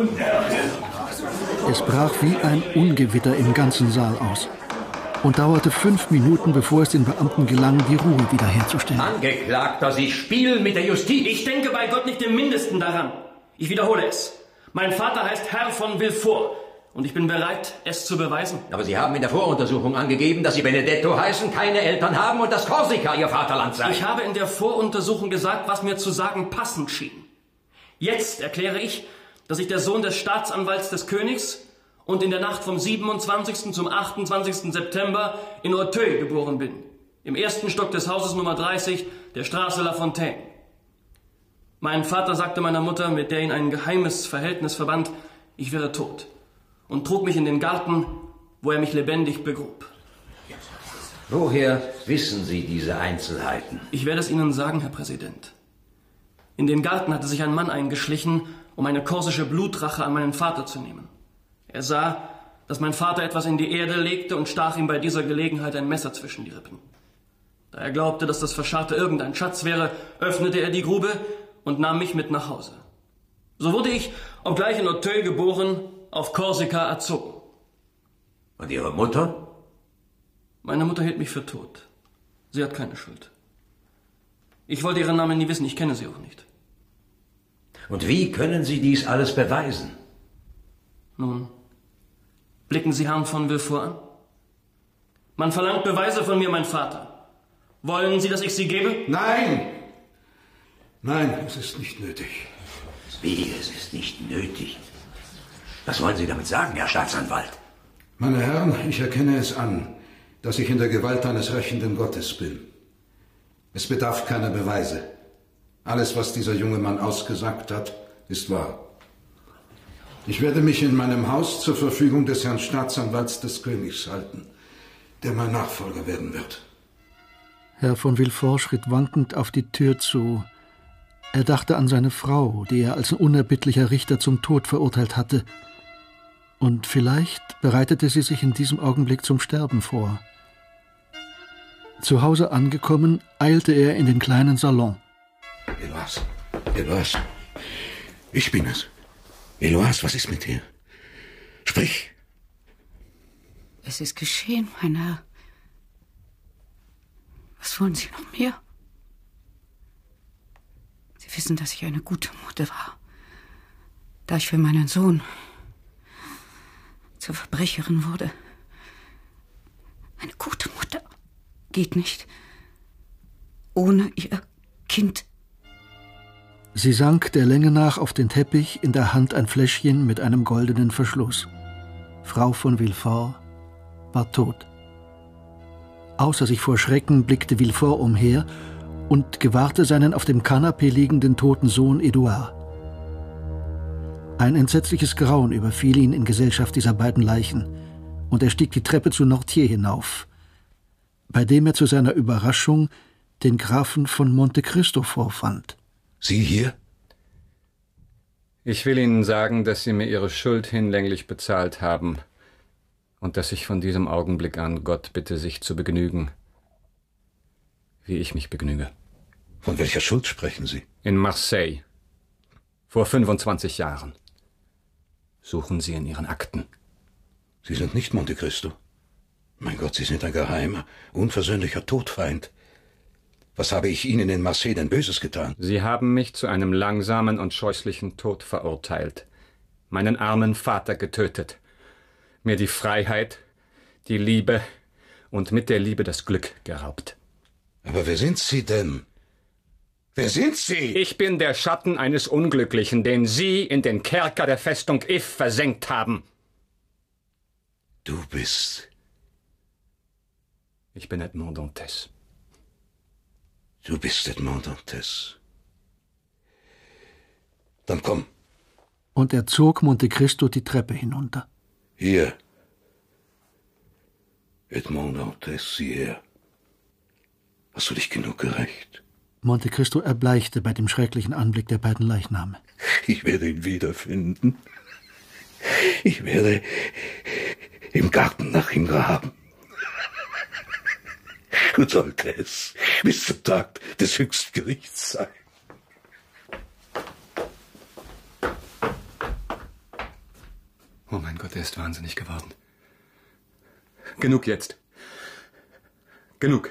Es brach wie ein Ungewitter im ganzen Saal aus und dauerte 5 Minuten, bevor es den Beamten gelang, die Ruhe wiederherzustellen. Angeklagter, Sie spielen mit der Justiz. Ich denke bei Gott nicht im Mindesten daran. Ich wiederhole es. Mein Vater heißt Herr von Villefort. Und ich bin bereit, es zu beweisen. Aber Sie haben in der Voruntersuchung angegeben, dass Sie Benedetto heißen, keine Eltern haben und dass Korsika Ihr Vaterland sei. Ich habe in der Voruntersuchung gesagt, was mir zu sagen passend schien. Jetzt erkläre ich, dass ich der Sohn des Staatsanwalts des Königs und in der Nacht vom 27. zum 28. September in Auteuil geboren bin. Im 1. Stock des Hauses Nummer 30 der Straße La Fontaine. Mein Vater sagte meiner Mutter, mit der ihn ein geheimes Verhältnis verband, ich wäre tot. Und trug mich in den Garten, wo er mich lebendig begrub. Woher wissen Sie diese Einzelheiten? Ich werde es Ihnen sagen, Herr Präsident. In den Garten hatte sich ein Mann eingeschlichen, um eine korsische Blutrache an meinen Vater zu nehmen. Er sah, dass mein Vater etwas in die Erde legte und stach ihm bei dieser Gelegenheit ein Messer zwischen die Rippen. Da er glaubte, dass das Verscharrte irgendein Schatz wäre, öffnete er die Grube und nahm mich mit nach Hause. So wurde ich, obgleich in Auteuil geboren, auf Korsika erzogen. Und Ihre Mutter? Meine Mutter hielt mich für tot. Sie hat keine Schuld. Ich wollte ihren Namen nie wissen, ich kenne sie auch nicht. Und wie können Sie dies alles beweisen? Nun, blicken Sie Herrn von Villefort an. Man verlangt Beweise von mir, mein Vater. Wollen Sie, dass ich sie gebe? Nein! Nein, es ist nicht nötig. Wie, es ist nicht nötig? Was wollen Sie damit sagen, Herr Staatsanwalt? Meine Herren, ich erkenne es an, dass ich in der Gewalt eines rächenden Gottes bin. Es bedarf keiner Beweise. Alles, was dieser junge Mann ausgesagt hat, ist wahr. Ich werde mich in meinem Haus zur Verfügung des Herrn Staatsanwalts des Königs halten, der mein Nachfolger werden wird. Herr von Villefort schritt wankend auf die Tür zu. Er dachte an seine Frau, die er als ein unerbittlicher Richter zum Tod verurteilt hatte. Und vielleicht bereitete sie sich in diesem Augenblick zum Sterben vor. Zu Hause angekommen, eilte er in den kleinen Salon. Eloise, ich bin es. Eloise, was ist mit dir? Sprich. Es ist geschehen, mein Herr. Was wollen Sie noch mehr? Sie wissen, dass ich eine gute Mutter war. Da ich für meinen Sohn zur Verbrecherin wurde. Eine gute Mutter geht nicht ohne ihr Kind Sie sank der Länge nach auf den Teppich, in der Hand ein Fläschchen mit einem goldenen Verschluss. Frau von Villefort war tot. Außer sich vor Schrecken blickte Villefort umher und gewahrte seinen auf dem Kanapee liegenden toten Sohn Edouard. Ein entsetzliches Grauen überfiel ihn in Gesellschaft dieser beiden Leichen, und er stieg die Treppe zu Nortier hinauf, bei dem er zu seiner Überraschung den Grafen von Monte Cristo vorfand. Sie hier? Ich will Ihnen sagen, dass Sie mir Ihre Schuld hinlänglich bezahlt haben und dass ich von diesem Augenblick an Gott bitte, sich zu begnügen, wie ich mich begnüge. Von welcher Schuld sprechen Sie? In Marseille. Vor 25 Jahren. Suchen Sie in Ihren Akten. Sie sind nicht Monte Cristo. Mein Gott, Sie sind ein geheimer, unversöhnlicher Todfeind. Was habe ich Ihnen in Marseille denn Böses getan? Sie haben mich zu einem langsamen und scheußlichen Tod verurteilt, meinen armen Vater getötet, mir die Freiheit, die Liebe und mit der Liebe das Glück geraubt. Aber wer sind Sie denn? Wer sind Sie? Ich bin der Schatten eines Unglücklichen, den Sie in den Kerker der Festung If versenkt haben. Du bist... Ich bin Edmond Dantes. Du bist Edmond Dantes. Dann komm. Und er zog Monte Cristo die Treppe hinunter. Hier. Edmond Dantes, sieh her. Hast du dich genug gerächt? Monte Cristo erbleichte bei dem schrecklichen Anblick der beiden Leichname. Ich werde ihn wiederfinden. Ich werde im Garten nach ihm graben. Und sollte es bis zum Tag des Höchstgerichts sein. Oh mein Gott, er ist wahnsinnig geworden. Genug jetzt. Genug.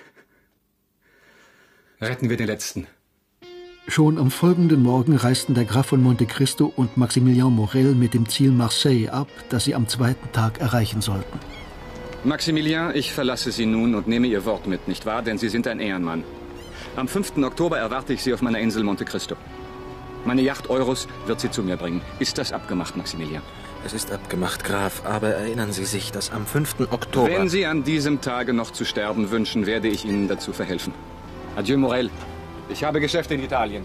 Retten wir den Letzten. Schon am folgenden Morgen reisten der Graf von Monte Cristo und Maximilien Morel mit dem Ziel Marseille ab, das sie am zweiten Tag erreichen sollten. Maximilien, ich verlasse Sie nun und nehme Ihr Wort mit, nicht wahr? Denn Sie sind ein Ehrenmann. Am 5. Oktober erwarte ich Sie auf meiner Insel Monte Cristo. Meine Yacht Eurus wird Sie zu mir bringen. Ist das abgemacht, Maximilien? Es ist abgemacht, Graf, aber erinnern Sie sich, dass am 5. Oktober... Wenn Sie an diesem Tage noch zu sterben wünschen, werde ich Ihnen dazu verhelfen. Adieu, Morel. Ich habe Geschäfte in Italien.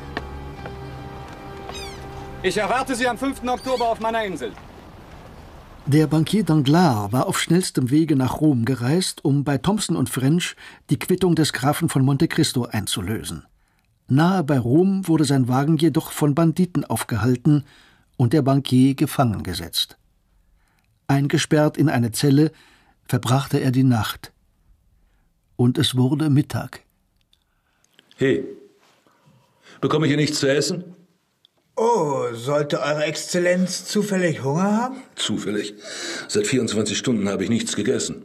Ich erwarte Sie am 5. Oktober auf meiner Insel. Der Bankier Danglars war auf schnellstem Wege nach Rom gereist, um bei Thomson und French die Quittung des Grafen von Monte Cristo einzulösen. Nahe bei Rom wurde sein Wagen jedoch von Banditen aufgehalten und der Bankier gefangen gesetzt. Eingesperrt in eine Zelle verbrachte er die Nacht. Und es wurde Mittag. Hey, bekomme ich hier nichts zu essen? Oh, sollte Eure Exzellenz zufällig Hunger haben? Zufällig. Seit 24 Stunden habe ich nichts gegessen.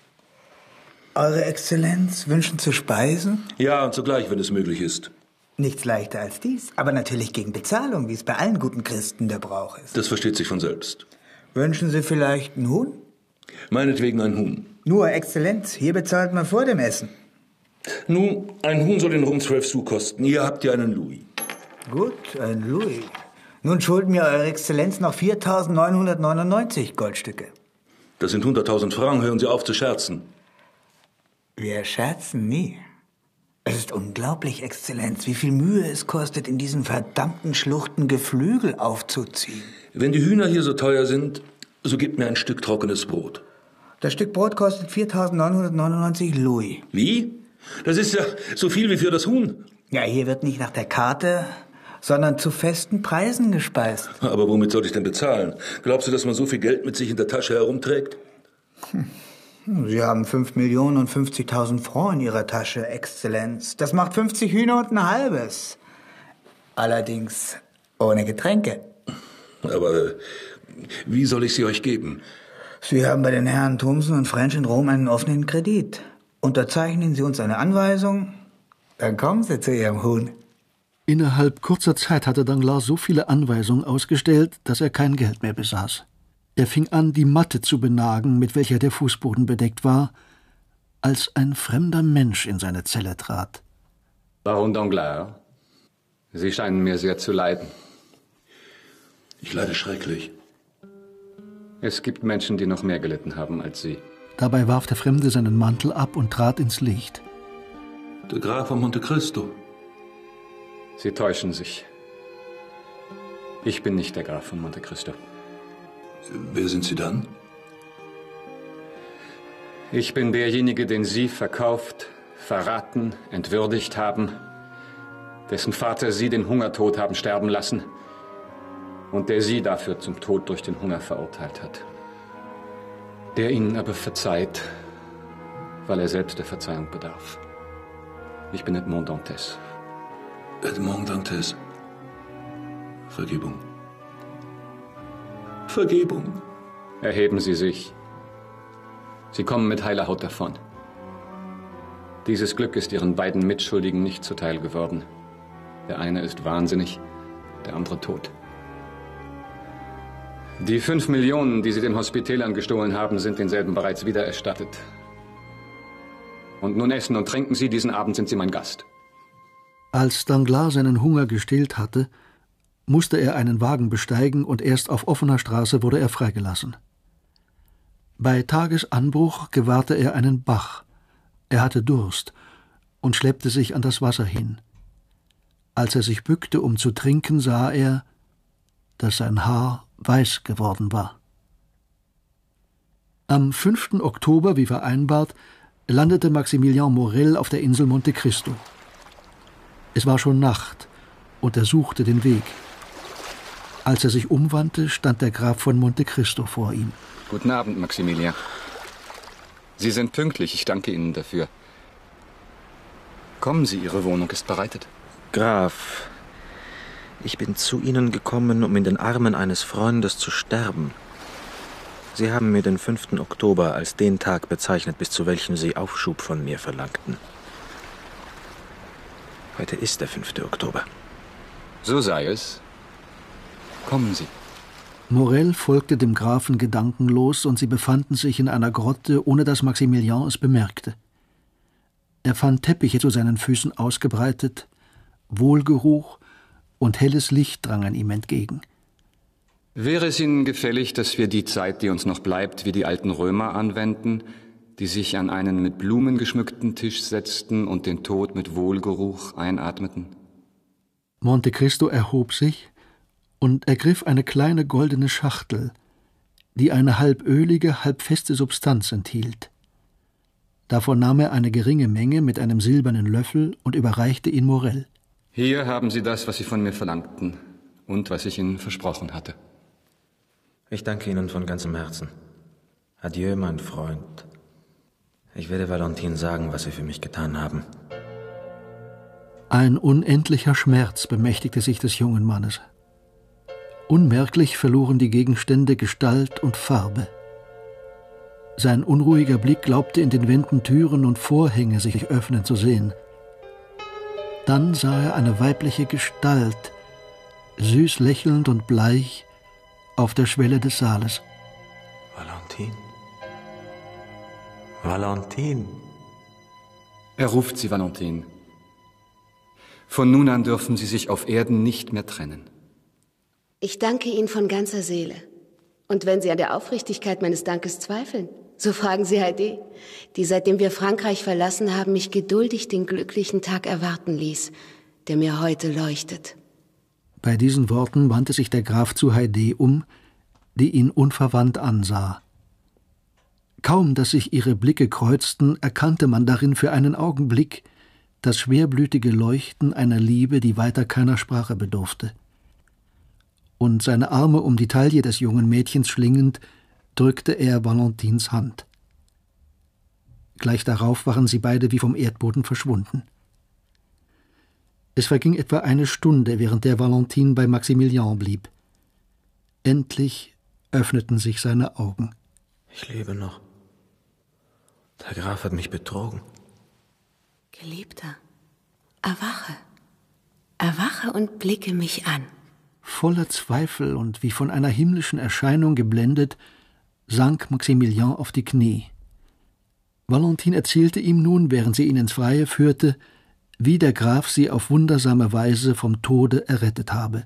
Eure Exzellenz wünschen zu speisen? Ja, und zugleich, wenn es möglich ist. Nichts leichter als dies, aber natürlich gegen Bezahlung, wie es bei allen guten Christen der Brauch ist. Das versteht sich von selbst. Wünschen Sie vielleicht ein Huhn? Meinetwegen ein Huhn. Nur, Exzellenz, hier bezahlt man vor dem Essen. Nun, ein Huhn soll den Rum 12 Sous kosten. Hier habt ihr einen Louis. Gut, ein Louis. Nun schulden mir Eure Exzellenz noch 4.999 Goldstücke. Das sind 100.000 Francs. Hören Sie auf zu scherzen. Wir scherzen nie. Es ist unglaublich, Exzellenz, wie viel Mühe es kostet, in diesen verdammten Schluchten Geflügel aufzuziehen. Wenn die Hühner hier so teuer sind, so gebt mir ein Stück trockenes Brot. Das Stück Brot kostet 4.999 Louis. Wie? Das ist ja so viel wie für das Huhn. Ja, hier wird nicht nach der Karte, sondern zu festen Preisen gespeist. Aber womit soll ich denn bezahlen? Glaubst du, dass man so viel Geld mit sich in der Tasche herumträgt? Sie haben 5.050.000 Francs in Ihrer Tasche, Exzellenz. Das macht 50 Hühner und ein halbes. Allerdings ohne Getränke. Aber wie soll ich sie euch geben? Sie haben bei den Herren Thomson und French in Rom einen offenen Kredit. Unterzeichnen Sie uns eine Anweisung, dann kommen Sie zu Ihrem Huhn. Innerhalb kurzer Zeit hatte Danglars so viele Anweisungen ausgestellt, dass er kein Geld mehr besaß. Er fing an, die Matte zu benagen, mit welcher der Fußboden bedeckt war, als ein fremder Mensch in seine Zelle trat. Baron Danglars? Sie scheinen mir sehr zu leiden. Ich leide schrecklich. Es gibt Menschen, die noch mehr gelitten haben als Sie. Dabei warf der Fremde seinen Mantel ab und trat ins Licht. Der Graf von Monte Cristo. Sie täuschen sich. Ich bin nicht der Graf von Monte Cristo. Wer sind Sie dann? Ich bin derjenige, den Sie verkauft, verraten, entwürdigt haben, dessen Vater Sie den Hungertod haben sterben lassen und der Sie dafür zum Tod durch den Hunger verurteilt hat. Der Ihnen aber verzeiht, weil er selbst der Verzeihung bedarf. Ich bin Edmond Dantes. Edmond Dantes. Vergebung. Vergebung. Erheben Sie sich. Sie kommen mit heiler Haut davon. Dieses Glück ist Ihren beiden Mitschuldigen nicht zuteil geworden. Der eine ist wahnsinnig, der andere tot. Die 5 Millionen, die Sie den Hospitälern gestohlen haben, sind denselben bereits wiedererstattet. Und nun essen und trinken Sie, diesen Abend sind Sie mein Gast. Als Danglars seinen Hunger gestillt hatte, musste er einen Wagen besteigen und erst auf offener Straße wurde er freigelassen. Bei Tagesanbruch gewahrte er einen Bach. Er hatte Durst und schleppte sich an das Wasser hin. Als er sich bückte, um zu trinken, sah er, dass sein Haar weiß geworden war. Am 5. Oktober, wie vereinbart, landete Maximilien Morel auf der Insel Monte Cristo. Es war schon Nacht und er suchte den Weg. Als er sich umwandte, stand der Graf von Monte Cristo vor ihm. Guten Abend, Maximilien. Sie sind pünktlich, ich danke Ihnen dafür. Kommen Sie, Ihre Wohnung ist bereitet. Graf, ich bin zu Ihnen gekommen, um in den Armen eines Freundes zu sterben. Sie haben mir den 5. Oktober als den Tag bezeichnet, bis zu welchem Sie Aufschub von mir verlangten. Heute ist der 5. Oktober. So sei es. Kommen Sie. Morel folgte dem Grafen gedankenlos und sie befanden sich in einer Grotte, ohne dass Maximilien es bemerkte. Er fand Teppiche zu seinen Füßen ausgebreitet, Wohlgeruch und helles Licht drangen ihm entgegen. Wäre es Ihnen gefällig, dass wir die Zeit, die uns noch bleibt, wie die alten Römer anwenden, die sich an einen mit Blumen geschmückten Tisch setzten und den Tod mit Wohlgeruch einatmeten? Monte Cristo erhob sich und ergriff eine kleine goldene Schachtel, die eine halb ölige, halb feste Substanz enthielt. Davon nahm er eine geringe Menge mit einem silbernen Löffel und überreichte ihn Morel. Hier haben Sie das, was Sie von mir verlangten und was ich Ihnen versprochen hatte. Ich danke Ihnen von ganzem Herzen. Adieu, mein Freund. Ich werde Valentine sagen, was Sie für mich getan haben. Ein unendlicher Schmerz bemächtigte sich des jungen Mannes. Unmerklich verloren die Gegenstände Gestalt und Farbe. Sein unruhiger Blick glaubte in den Wänden Türen und Vorhänge sich öffnen zu sehen. Dann sah er eine weibliche Gestalt, süß lächelnd und bleich, auf der Schwelle des Saales. Valentine? Valentine? Er ruft Sie, Valentine. Von nun an dürfen Sie sich auf Erden nicht mehr trennen. Ich danke Ihnen von ganzer Seele. Und wenn Sie an der Aufrichtigkeit meines Dankes zweifeln, so fragen Sie Heidi, die seitdem wir Frankreich verlassen haben, mich geduldig den glücklichen Tag erwarten ließ, der mir heute leuchtet. Bei diesen Worten wandte sich der Graf zu Heidi um, die ihn unverwandt ansah. Kaum, dass sich ihre Blicke kreuzten, erkannte man darin für einen Augenblick das schwerblütige Leuchten einer Liebe, die weiter keiner Sprache bedurfte. Und seine Arme um die Taille des jungen Mädchens schlingend, drückte er Valentines Hand. Gleich darauf waren sie beide wie vom Erdboden verschwunden. Es verging etwa eine Stunde, während der Valentine bei Maximilien blieb. Endlich öffneten sich seine Augen. Ich lebe noch. Der Graf hat mich betrogen. Geliebter, erwache. Erwache und blicke mich an. Voller Zweifel und wie von einer himmlischen Erscheinung geblendet, sank Maximilien auf die Knie. Valentine erzählte ihm nun, während sie ihn ins Freie führte, wie der Graf sie auf wundersame Weise vom Tode errettet habe.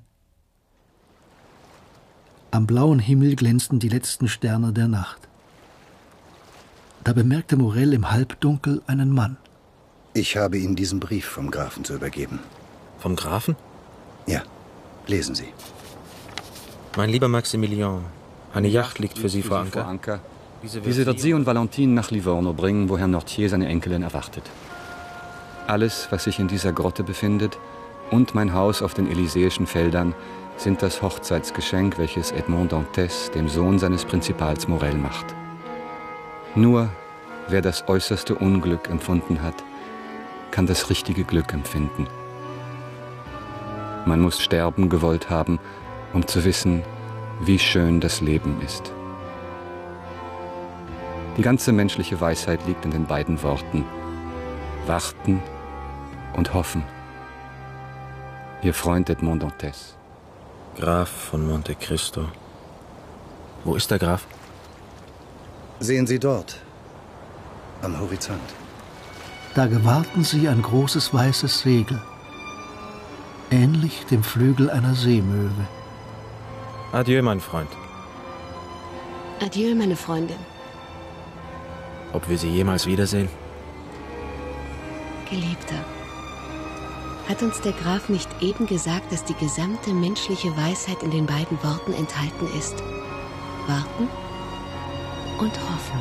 Am blauen Himmel glänzten die letzten Sterne der Nacht. Da bemerkte Morel im Halbdunkel einen Mann. Ich habe Ihnen diesen Brief vom Grafen zu übergeben. Vom Grafen? Ja, lesen Sie. Mein lieber Maximilian, eine Yacht liegt für Sie vor Anker. Diese wird Sie und Valentine nach Livorno bringen, wo Herr Nortier seine Enkelin erwartet. Alles, was sich in dieser Grotte befindet, und mein Haus auf den Elysäischen Feldern, sind das Hochzeitsgeschenk, welches Edmond Dantès dem Sohn seines Prinzipals Morel macht. Nur wer das äußerste Unglück empfunden hat, kann das richtige Glück empfinden. Man muss sterben gewollt haben, um zu wissen, wie schön das Leben ist. Die ganze menschliche Weisheit liegt in den beiden Worten: warten und hoffen. Ihr Freund Edmond Dantès. Graf von Monte Cristo. Wo ist der Graf? Sehen Sie dort, am Horizont. Da gewahrten sie ein großes weißes Segel, ähnlich dem Flügel einer Seemöwe. Adieu, mein Freund. Adieu, meine Freundin. Ob wir Sie jemals wiedersehen? Geliebter, hat uns der Graf nicht eben gesagt, dass die gesamte menschliche Weisheit in den beiden Worten enthalten ist? Warten und hoffen.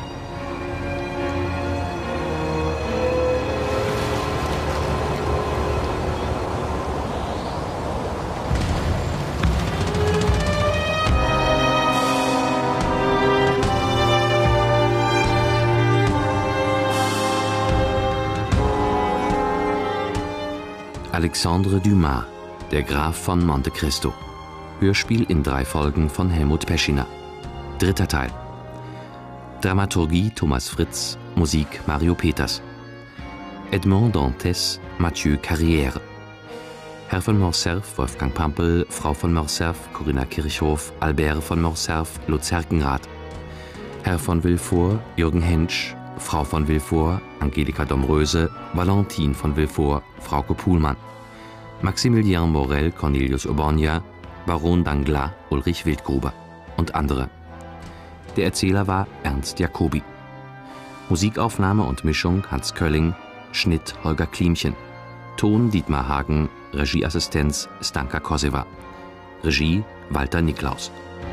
Alexandre Dumas, der Graf von Monte Cristo. Hörspiel in 3 Folgen von Helmut Peschiner. 3. Teil. Dramaturgie Thomas Fritz, Musik Mario Peters. Edmond Dantès, Mathieu Carrière. Herr von Morcerf, Wolfgang Pampel, Frau von Morcerf, Corinna Kirchhoff, Albert von Morcerf, Lutz Herkenrath. Herr von Villefort, Jürgen Hensch, Frau von Villefort, Angelika Domröse, Valentine von Villefort, Frauke Puhlmann. Maximilien Morel, Cornelius Obornia, Baron Danglars, Ulrich Wildgruber und andere. Der Erzähler war Ernst Jacobi. Musikaufnahme und Mischung Hans Kölling, Schnitt Holger Klimchen, Ton Dietmar Hagen, Regieassistenz Stanka Koseva, Regie Walter Niklaus.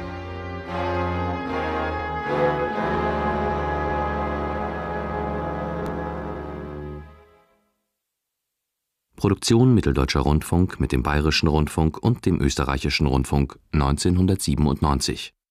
Produktion Mitteldeutscher Rundfunk mit dem Bayerischen Rundfunk und dem Österreichischen Rundfunk 1997.